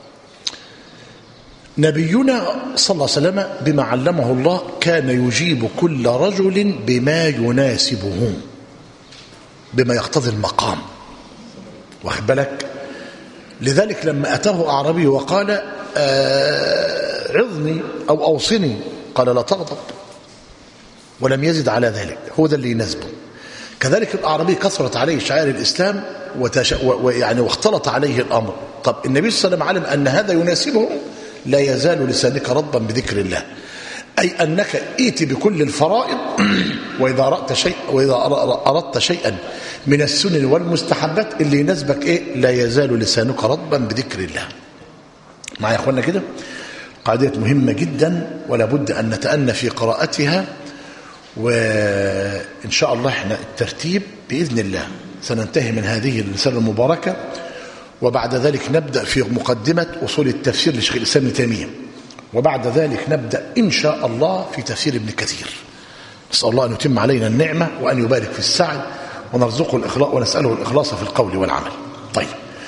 نبينا صلى الله عليه وسلم بما علمه الله كان يجيب كل رجل بما يناسبه، بما يقتضي المقام، واخد بالك. لذلك لما أتاه أعرابي وقال آه عظني أو أوصني، قال لا تغضب، ولم يزد على ذلك، هو ده اللي يناسبه. كذلك الأعرابي كثرت عليه شعائر الإسلام وتش... ويعني واختلط عليه الأمر. طب النبي صلى الله عليه وسلم علم أن هذا يناسبه، لا يزال لسانك رطبا بذكر الله، أي أنك ائت بكل الفرائض وإذا أردت شيء وإذا أردت شيئا من السنن والمستحبات اللي يناسبك إيه، لا يزال لسانك رطبا بذكر الله. معايا يا أخوانا كده؟ قاعدة مهمة جدا ولا بد أن نتأنى في قراءتها وإن شاء الله احنا الترتيب بإذن الله سننتهي من هذه الرسالة المباركة، وبعد ذلك نبدأ في مقدمة أصول التفسير لشيخ الإسلام ابن تيمية، وبعد ذلك نبدأ إن شاء الله في تفسير ابن كثير. نسأل الله أن يتم علينا النعمة وأن يبارك في السعي ونرزقه الإخلاص ونسأله الإخلاص في القول والعمل. طيب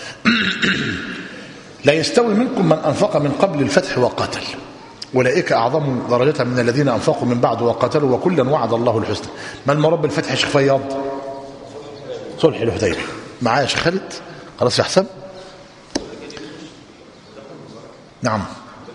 لا يستوي منكم من أنفق من قبل الفتح وقاتل أولئك أعظم درجة من الذين أنفقوا من بعد وقاتلوا وكلا وعد الله الحسنى. ما المراد بالفتح يا شيخ فياض؟ صلح الحديبية. معايا يا شيخ خالد؟ خلاص يا حسن؟ نعم.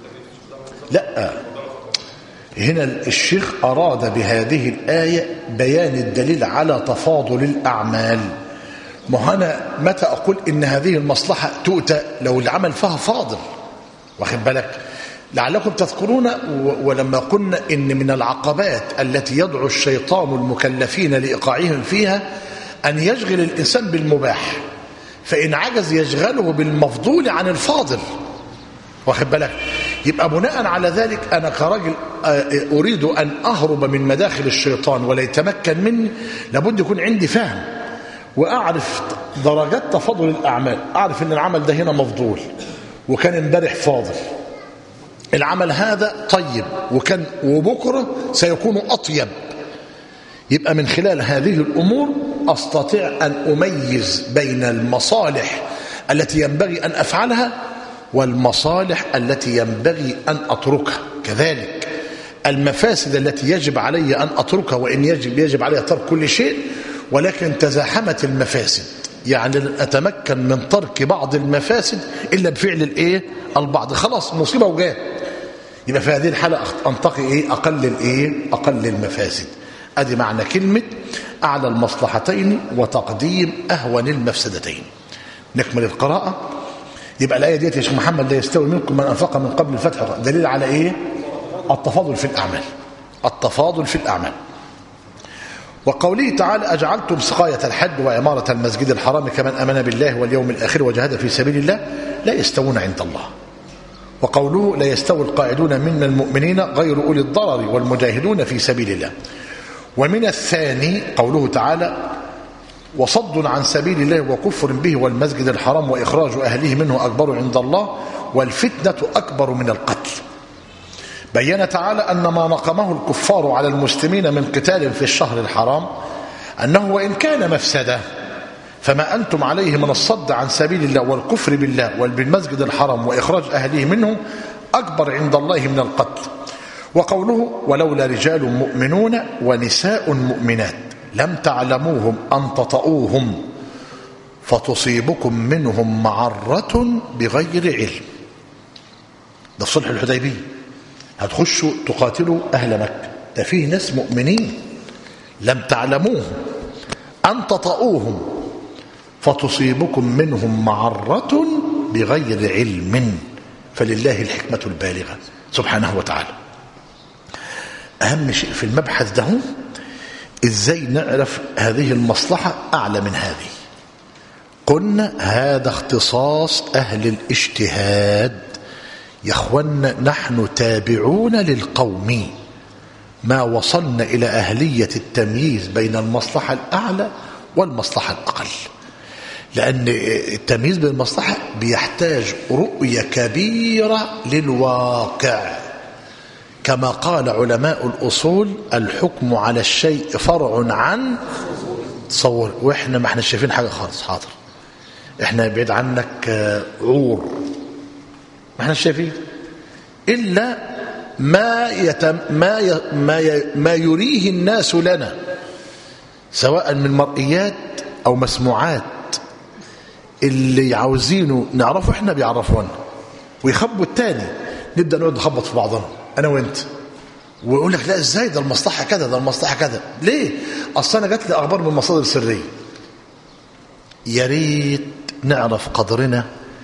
لا، هنا الشيخ أراد بهذه الآية بيان الدليل على تفاضل الأعمال. ما أنا متى أقول إن هذه المصلحة تؤتى لو العمل فيها فاضل، واخد بالك؟ لعلكم تذكرون ولما قلنا إن من العقبات التي يدعو الشيطان المكلفين لإيقاعهم فيها أن يشغل الإنسان بالمباح، فإن عجز يشغله بالمفضول عن الفاضل، واخد بالك؟ يبقى بناء على ذلك أنا كراجل أريد أن أهرب من مداخل الشيطان ولا يتمكن مني، لابد يكون عندي فهم وأعرف درجات تفاضل الأعمال. أعرف أن العمل ده هنا مفضول وكان امبارح فاضل، العمل هذا طيب وكان وبكرة سيكون أطيب. يبقى من خلال هذه الأمور أستطيع أن أميز بين المصالح التي ينبغي أن أفعلها والمصالح التي ينبغي أن أتركها، كذلك المفاسد التي يجب علي أن أتركها، وإن يجب يجب علي ترك كل شيء، ولكن تزاحمت المفاسد، يعني لن أتمكن من ترك بعض المفاسد إلا بفعل الإيه؟ البعض. خلاص مصيبة وجاء، يبقى في هذه الحالة أنتقي إيه؟ أقل الإيه؟ أقل المفاسد. أدي معنى كلمة أعلى المصلحتين وتقديم أهون المفسدتين. نكمل القراءة. يبقى الآية ديت يا شيخ محمد لا يستوي منكم من أنفق من قبل الفتح، دليل على إيه؟ التفاضل في الأعمال. التفاضل في الأعمال. وقوله تعالى أجعلتم سقاية الحج وعمارة المسجد الحرام كمن آمن بالله واليوم الآخر وجاهد في سبيل الله لا يستوون عند الله. وقوله لا يستوي القاعدون من المؤمنين غير أولي الضرر والمجاهدون في سبيل الله. ومن الثاني قوله تعالى وصد عن سبيل الله وكفر به والمسجد الحرام وإخراج أهله منه أكبر عند الله والفتنة أكبر من القتل. بين تعالى أن ما نقمه الكفار على المسلمين من قتال في الشهر الحرام أنه وإن كان مفسدة فما أنتم عليه من الصد عن سبيل الله والكفر بالله والمسجد الحرام وإخراج أهله منه أكبر عند الله من القتل. وقوله ولولا رجال مؤمنون ونساء مؤمنات لم تعلموهم أن تطؤوهم فتصيبكم منهم معرة بغير علم. ده في صلح الحديبية، هتخشوا تقاتلوا أهل مكة، ده فيه ناس مؤمنين لم تعلموهم أن تطؤوهم فتصيبكم منهم معرة بغير علم فلله الحكمة البالغة سبحانه وتعالى. أهم شيء في المبحث ده إزاي نعرف هذه المصلحة أعلى من هذه. قلنا هذا اختصاص أهل الاجتهاد يا أخوانا، نحن تابعون للقوم ما وصلنا إلى أهلية التمييز بين المصلحة الأعلى والمصلحة الأقل، لأن التمييز بين المصلحة بيحتاج رؤية كبيرة للواقع، كما قال علماء الأصول الحكم على الشيء فرع عن تصور. وإحنا ما احنا شايفين حاجة خالص. حاضر إحنا بعيد عنك عور، ما احنا شايفين إلا ما يتم ما ي... ما ي... ما يريه الناس لنا سواء من مرئيات أو مسموعات. اللي عاوزينه نعرفه احنا بيعرفونا ويخبوا التاني، نبدأ نقعد نخبط في بعضنا أنا وأنت ويقول لك لا ازاي ده المصلحة كذا ده المصلحة كذا. ليه؟ أصل أنا جات لي أخبار من مصادر سرية. يا ريت نعرف قدرنا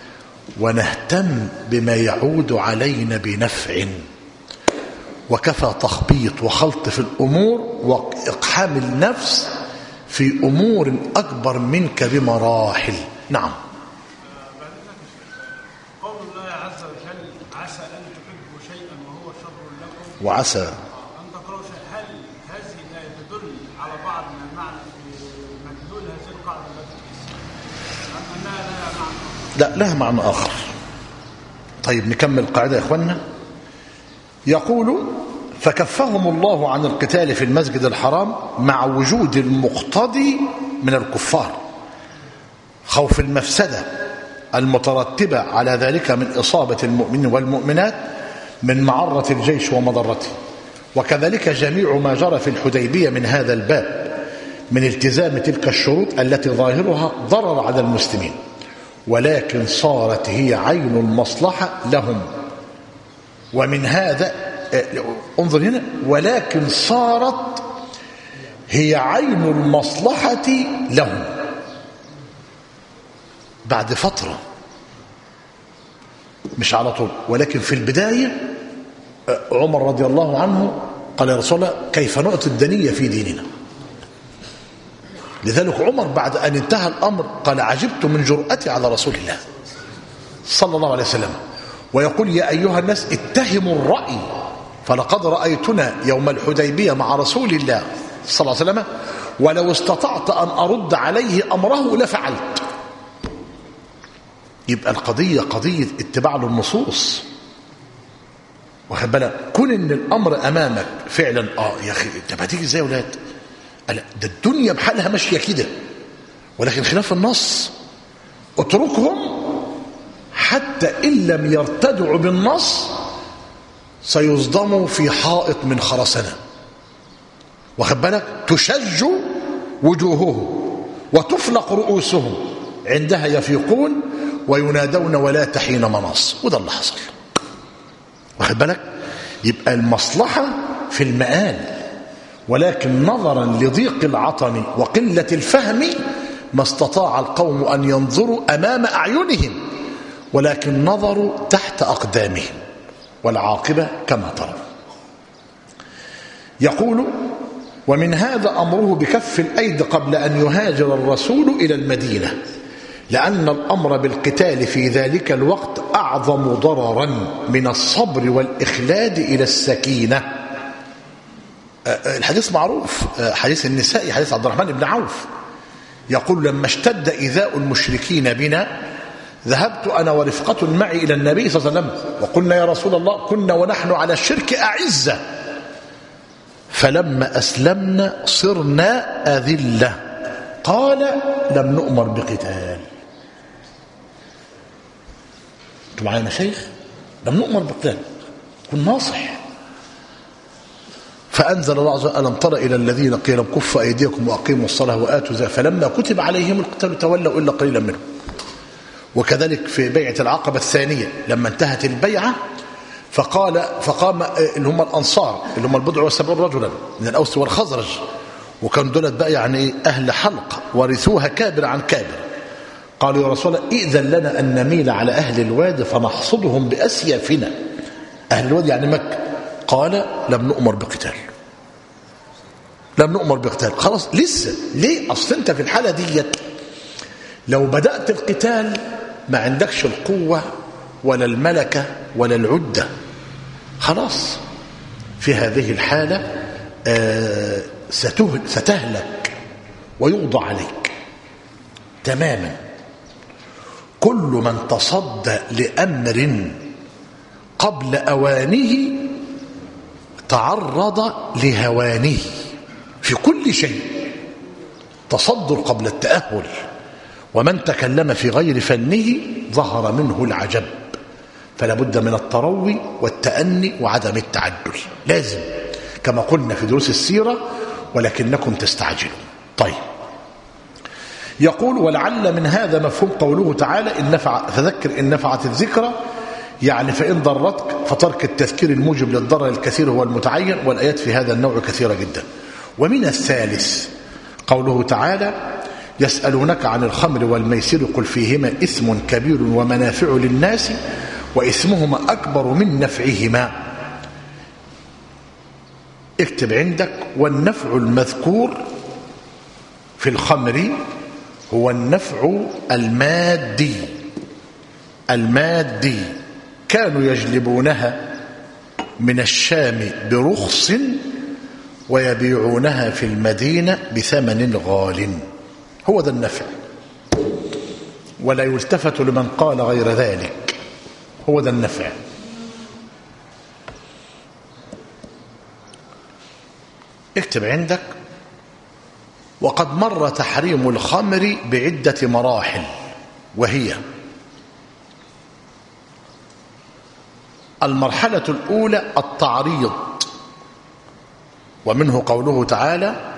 ونهتم بما يعود علينا بنفع، وكفى تخبيط وخلط في الأمور وإقحام النفس في أمور أكبر منك بمراحل. نعم. قول الله عز وجل عسى أن تحبوا شيئا وهو شر لكم وعسى أن تكرهوا شيئا، هل هذه لا، لها معنى آخر. طيب نكمل القاعدة يا إخوانا. يقول فكفهم الله عن القتال في المسجد الحرام مع وجود المقتضي من الكفار، خوف المفسدة المترتبة على ذلك من إصابة المؤمنين والمؤمنات من معرة الجيش ومضرته، وكذلك جميع ما جرى في الحديبية من هذا الباب من التزام تلك الشروط التي ظاهرها ضرر على المسلمين، ولكن صارت هي عين المصلحة لهم. ومن هذا انظر هنا، ولكن صارت هي عين المصلحة لهم بعد فترة، مش على طول. ولكن في البداية عمر رضي الله عنه قال يا رسول الله كيف نعطي الدنية في ديننا؟ لذلك عمر بعد أن انتهى الأمر قال عجبت من جرأتي على رسول الله صلى الله عليه وسلم، ويقول يا أيها الناس اتهموا الرأي، فلقد رأيتنا يوم الحديبية مع رسول الله صلى الله عليه وسلم، ولو استطعت أن أرد عليه أمره لفعلت. يبقى القضية قضية اتباع للنصوص، واخد بالك؟ كون ان الامر امامك فعلا اه يا اخي انت هتيجي ازاي يا ولاد؟ ده الدنيا بحالها ماشيه كده، ولكن خلاف النص اتركهم حتى ان لم يرتدعوا بالنص سيصدموا في حائط من خرسانه، واخد بالك؟ تشج وجوههم وتفلق رؤوسهم، عندها يفيقون وينادون ولا تحين مناص. وده اللي حصل، واخد بالك؟ يبقى المصلحة في المآل، ولكن نظرا لضيق العطن وقلة الفهم ما استطاع القوم أن ينظروا أمام أعينهم، ولكن نظروا تحت أقدامهم، والعاقبة كما ترى. يقول ومن هذا أمره بكف الأيدي قبل أن يهاجر الرسول إلى المدينة، لأن الأمر بالقتال في ذلك الوقت أعظم ضررا من الصبر والإخلاد إلى السكينة. الحديث معروف، حديث النسائي، حديث عبد الرحمن بن عوف، يقول لما اشتد إيذاء المشركين بنا ذهبت أنا ورفقة معي إلى النبي صلى الله عليه وسلم وقلنا يا رسول الله كنا ونحن على الشرك أعزة، فلما أسلمنا صرنا أذلة، قال لم نؤمر بقتال. انتوا معايا يا شيخ؟ لم نؤمر بقتال، كن ناصح. فأنزل الله عز وجل ألم تر إلى الذين قيل لهم كفوا أيديكم وأقيموا الصلاة وآتوا الزكاة فلما كتب عليهم القتال تولوا إلا قليلا منهم. وكذلك في بيعة العقبة الثانية لما انتهت البيعة فقال فقام اللي هم الأنصار اللي هم البضع والسبعون رجلا من الأوس والخزرج، وكان دولت بقى يعني أهل حلق ورثوها كابر عن كابر، قالوا يا رسول الله إذن لنا أن نميل على أهل الواد فنحصدهم بأسيافنا. أهل الواد يعني مكة. قال لم نؤمر بقتال، لم نؤمر بقتال. خلاص لسه ليه؟ أصل أنت في الحالة دي لو بدأت القتال ما عندكش القوة ولا الملكة ولا العدة، خلاص في هذه الحالة آه ستهلك ويوضع عليك تماما. كل من تصدى لأمر قبل أوانه تعرض لهوانه في كل شيء، تصدر قبل التأهل، ومن تكلم في غير فنه ظهر منه العجب، فلا بد من التروي والتأني وعدم التعدل، لازم كما قلنا في دروس السيرة ولكنكم تستعجلون. طيب يقول ولعل من هذا مفهوم قوله تعالى إن نفع فذكر إن نفعت الذكرى، يعني فإن ضرتك فترك التذكير الموجب للضرر الكثير هو المتعين، والآيات في هذا النوع كثيرة جدا. ومن الثالث قوله تعالى يسألونك عن الخمر والميسر قل فيهما إثم كبير ومنافع للناس وإثمهما أكبر من نفعهما. اكتب عندك والنفع المذكور في الخمر هو النفع المادي، المادي كانوا يجلبونها من الشام برخص ويبيعونها في المدينة بثمن غال، هو ذا النفع. ولا يلتفت لمن قال غير ذلك. هو ده النفع. اكتب عندك: وقد مر تحريم الخمر بعدة مراحل، وهي: المرحلة الأولى التعريض، ومنه قوله تعالى: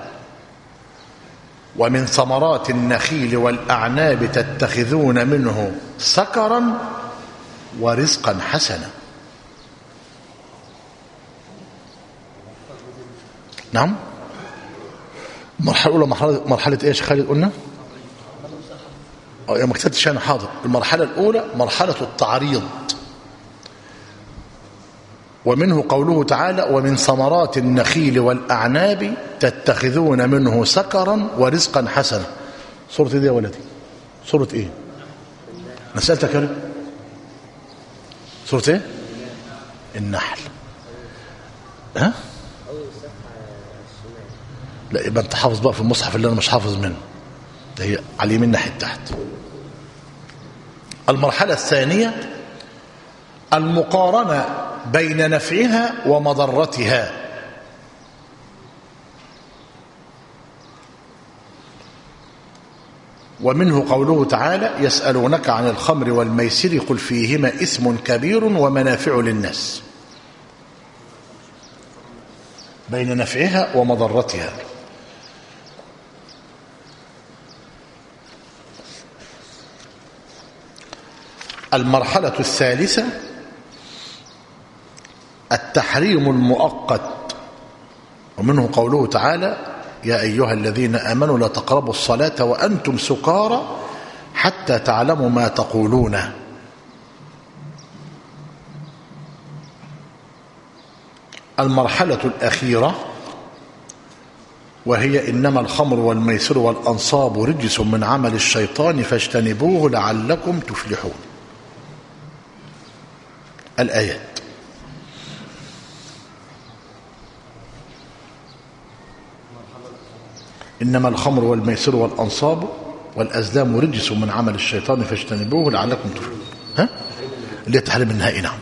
ومن ثمرات النخيل والأعناب تتخذون منه سكرا ورزقا حسنا. نعم. المرحلة الأولى مرحلة, مرحلة إيش خالد قلنا؟ أو ما كتبتش أنا، حاضر. المرحلة الأولى مرحلة التعريض، ومنه قوله تعالى: ومن ثمرات النخيل والأعناب تتخذون منه سكرا ورزقا حسنا. سورة إيه دي يا ولدي؟ سورة إيه؟ أنا سألتك يا رب. سورة إيه؟ النحل. ها؟ لا، يبقى أنت حافظ بقى في المصحف اللي أنا مش حافظ منه، ده هي على اليمين ناحية تحت. المرحلة الثانية المقارنة بين نفعها ومضرتها، ومنه قوله تعالى: يسألونك عن الخمر والميسر قل فيهما إثم كبير ومنافع للناس. بين نفعها ومضرتها. المرحلة الثالثة التحريم المؤقت، ومنه قوله تعالى: يا أيها الذين آمنوا لا تقربوا الصلاة وأنتم سكارى حتى تعلموا ما تقولون. المرحلة الأخيرة وهي: إنما الخمر والميسر والأنصاب رجس من عمل الشيطان فاجتنبوه لعلكم تفلحون. الآيات: إنما الخمر والميسر والأنصاب والأزلام رجس من عمل الشيطان فاجتنبوه لعلكم تفلحون. ها؟ اللي تحرم النهائي. نعم.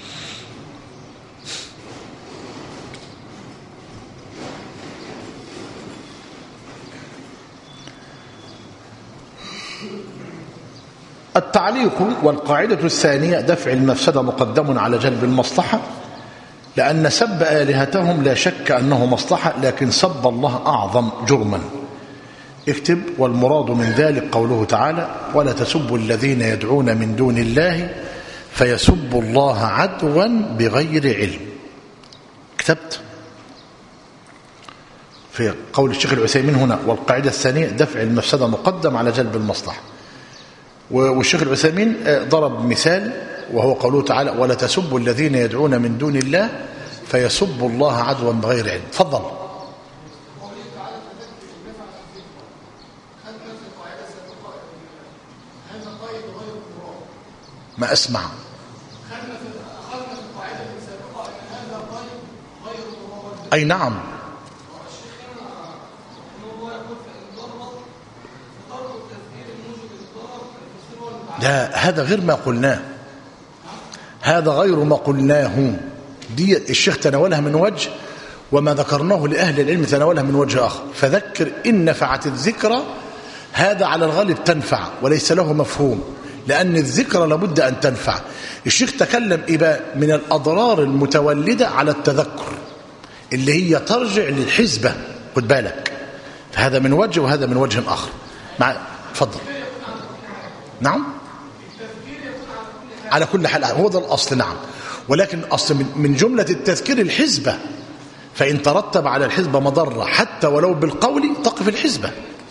التعليق والقاعدة الثانية: دفع المفسدة مقدم على جلب المصلحة، لأن سب آلهتهم لا شك أنه مصلحة، لكن سب الله أعظم جرما. اكتب: والمراد من ذلك قوله تعالى: ولا تسبوا الذين يدعون من دون الله فيسبوا الله عدوا بغير علم. كتبت في قول الشيخ العثيمين هنا: والقاعدة الثانية دفع المفسدة مقدم على جلب المصلحة. والشيخ العثيمين ضرب مثال وهو قوله تعالى: ولا تسبوا الذين يدعون من دون الله فيسبوا الله عدوا بغير علم. تفضل. ما أسمع. أي نعم. لا، هذا غير ما قلناه، هذا غير ما قلناه. دي الشيخ تناولها من وجه، وما ذكرناه لأهل العلم تناولها من وجه آخر. فذكر إن نفعت الذكرى، هذا على الغالب تنفع وليس له مفهوم، لأن الذكرى لابد أن تنفع. الشيخ تكلم إبا من الأضرار المتولدة على التذكر اللي هي ترجع للحزبة. خد بالك، هذا من وجه وهذا من وجه آخر. مع تفضل. نعم، على كل حال هو ده الأصل. نعم، ولكن أصل من جملة التذكير الحزبة، فإن ترتب على الحزبة مضرة حتى ولو بالقول تقف الحزبة.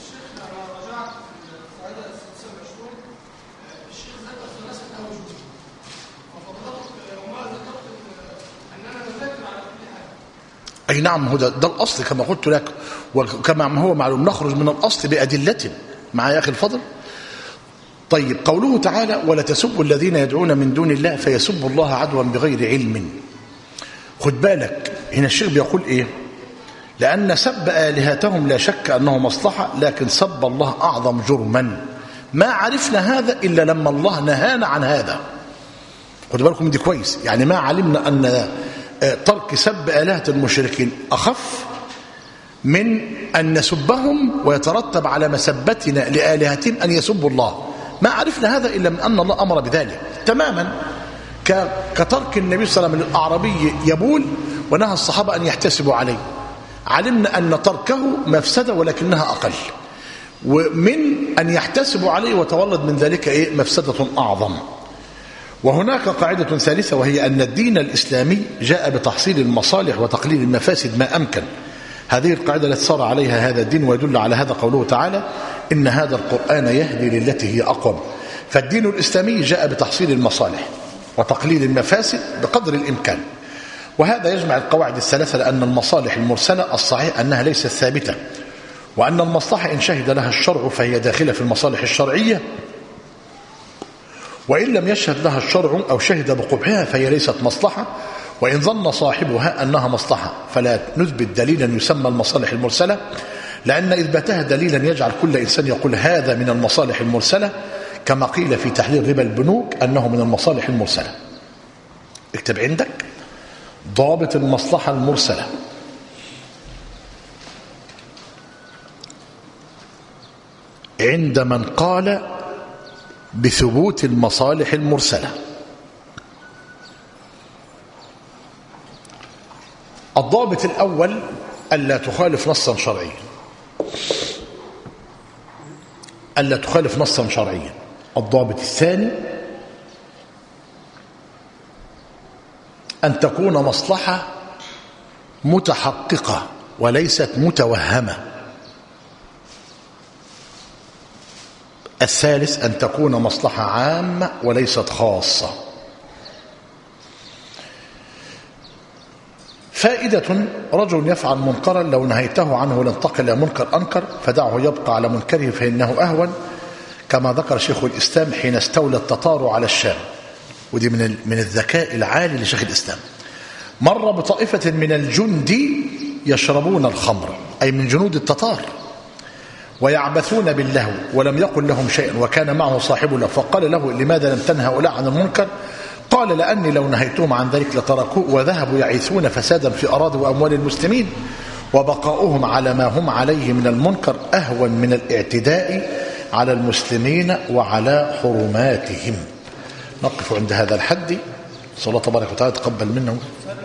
أي نعم، هو ده, ده الأصل كما قلت لك، وكما هو معلوم نخرج من الأصل بأدلة. مع يا أخي الفضل. طيب، قوله تعالى: ولا تسبوا الذين يدعون من دون الله فيسبوا الله عدوا بغير علم. خد بالك، هنا الشيخ بيقول إيه؟ لأن سب آلهتهم لا شك أنه مصلحة، لكن سب الله أعظم جرما. ما عرفنا هذا إلا لما الله نهانا عن هذا. خدوا بالكم دي كويس، يعني ما علمنا أن ترك سب آلهة المشركين أخف من أن نسبهم ويترتب على مسبتنا لآلهتهم أن يسبوا الله. ما عرفنا هذا إلا من أن الله أمر بذلك تماما، كترك النبي صلى الله عليه وسلم للأعرابي يبول ونهى الصحابة أن يحتسبوا عليه. علمنا أن تركه مفسدة ولكنها أقل، ومن أن يحتسبوا عليه وتولد من ذلك إيه؟ مفسدة أعظم. وهناك قاعدة ثالثة، وهي أن الدين الإسلامي جاء بتحصيل المصالح وتقليل المفاسد ما أمكن. هذه القاعدة التي صار عليها هذا الدين، ويدل على هذا قوله تعالى: إن هذا القرآن يهدي للتي هي أقوم. فالدين الإسلامي جاء بتحصيل المصالح وتقليل المفاسد بقدر الإمكان، وهذا يجمع القواعد الثلاثة، لأن المصالح المرسلة الصحيح أنها ليست ثابتة، وأن المصلحة إن شهد لها الشرع فهي داخلة في المصالح الشرعية، وإن لم يشهد لها الشرع أو شهد بقبحها فهي ليست مصلحة، وإن ظن صاحبها أنها مصلحة فلا نثبت دليلا يسمى المصالح المرسلة، لأن إثباتها دليلا يجعل كل إنسان يقول هذا من المصالح المرسلة، كما قيل في تحليل ربا البنوك أنه من المصالح المرسلة. اكتب عندك ضابط المصلحة المرسلة: عند من قال بثبوت المصالح المرسلة. الضابط الأول ألا تخالف نصا شرعيا، ألا تخالف نصا شرعيا. الضابط الثاني أن تكون مصلحة متحققة وليست متوهمة. الثالث أن تكون مصلحة عامة وليست خاصة. فائدة: رجل يفعل منكرا لو نهيته عنه لانتقل إلى منكر أنكر، فدعه يبقى على منكره فإنه أهون، كما ذكر شيخ الإسلام حين استولى التتار على الشام. ودي من من الذكاء العالي لشيخ الإسلام. مر بطائفة من الجند يشربون الخمر، أي من جنود التتار، ويعبثون باللهو، ولم يقل لهم شيئا، وكان معه صاحب له، فقال له: لماذا لم تنهى هؤلاء عن المنكر؟ قال: لأني لو نهيتهم عن ذلك لتركوه وذهبوا يعيثون فسادا في أراضي وأموال المسلمين، وبقاؤهم على ما هم عليه من المنكر أهون من الاعتداء على المسلمين وعلى حرماتهم. نقف عند هذا الحد. صلى الله تبارك وتعالى تقبل منه.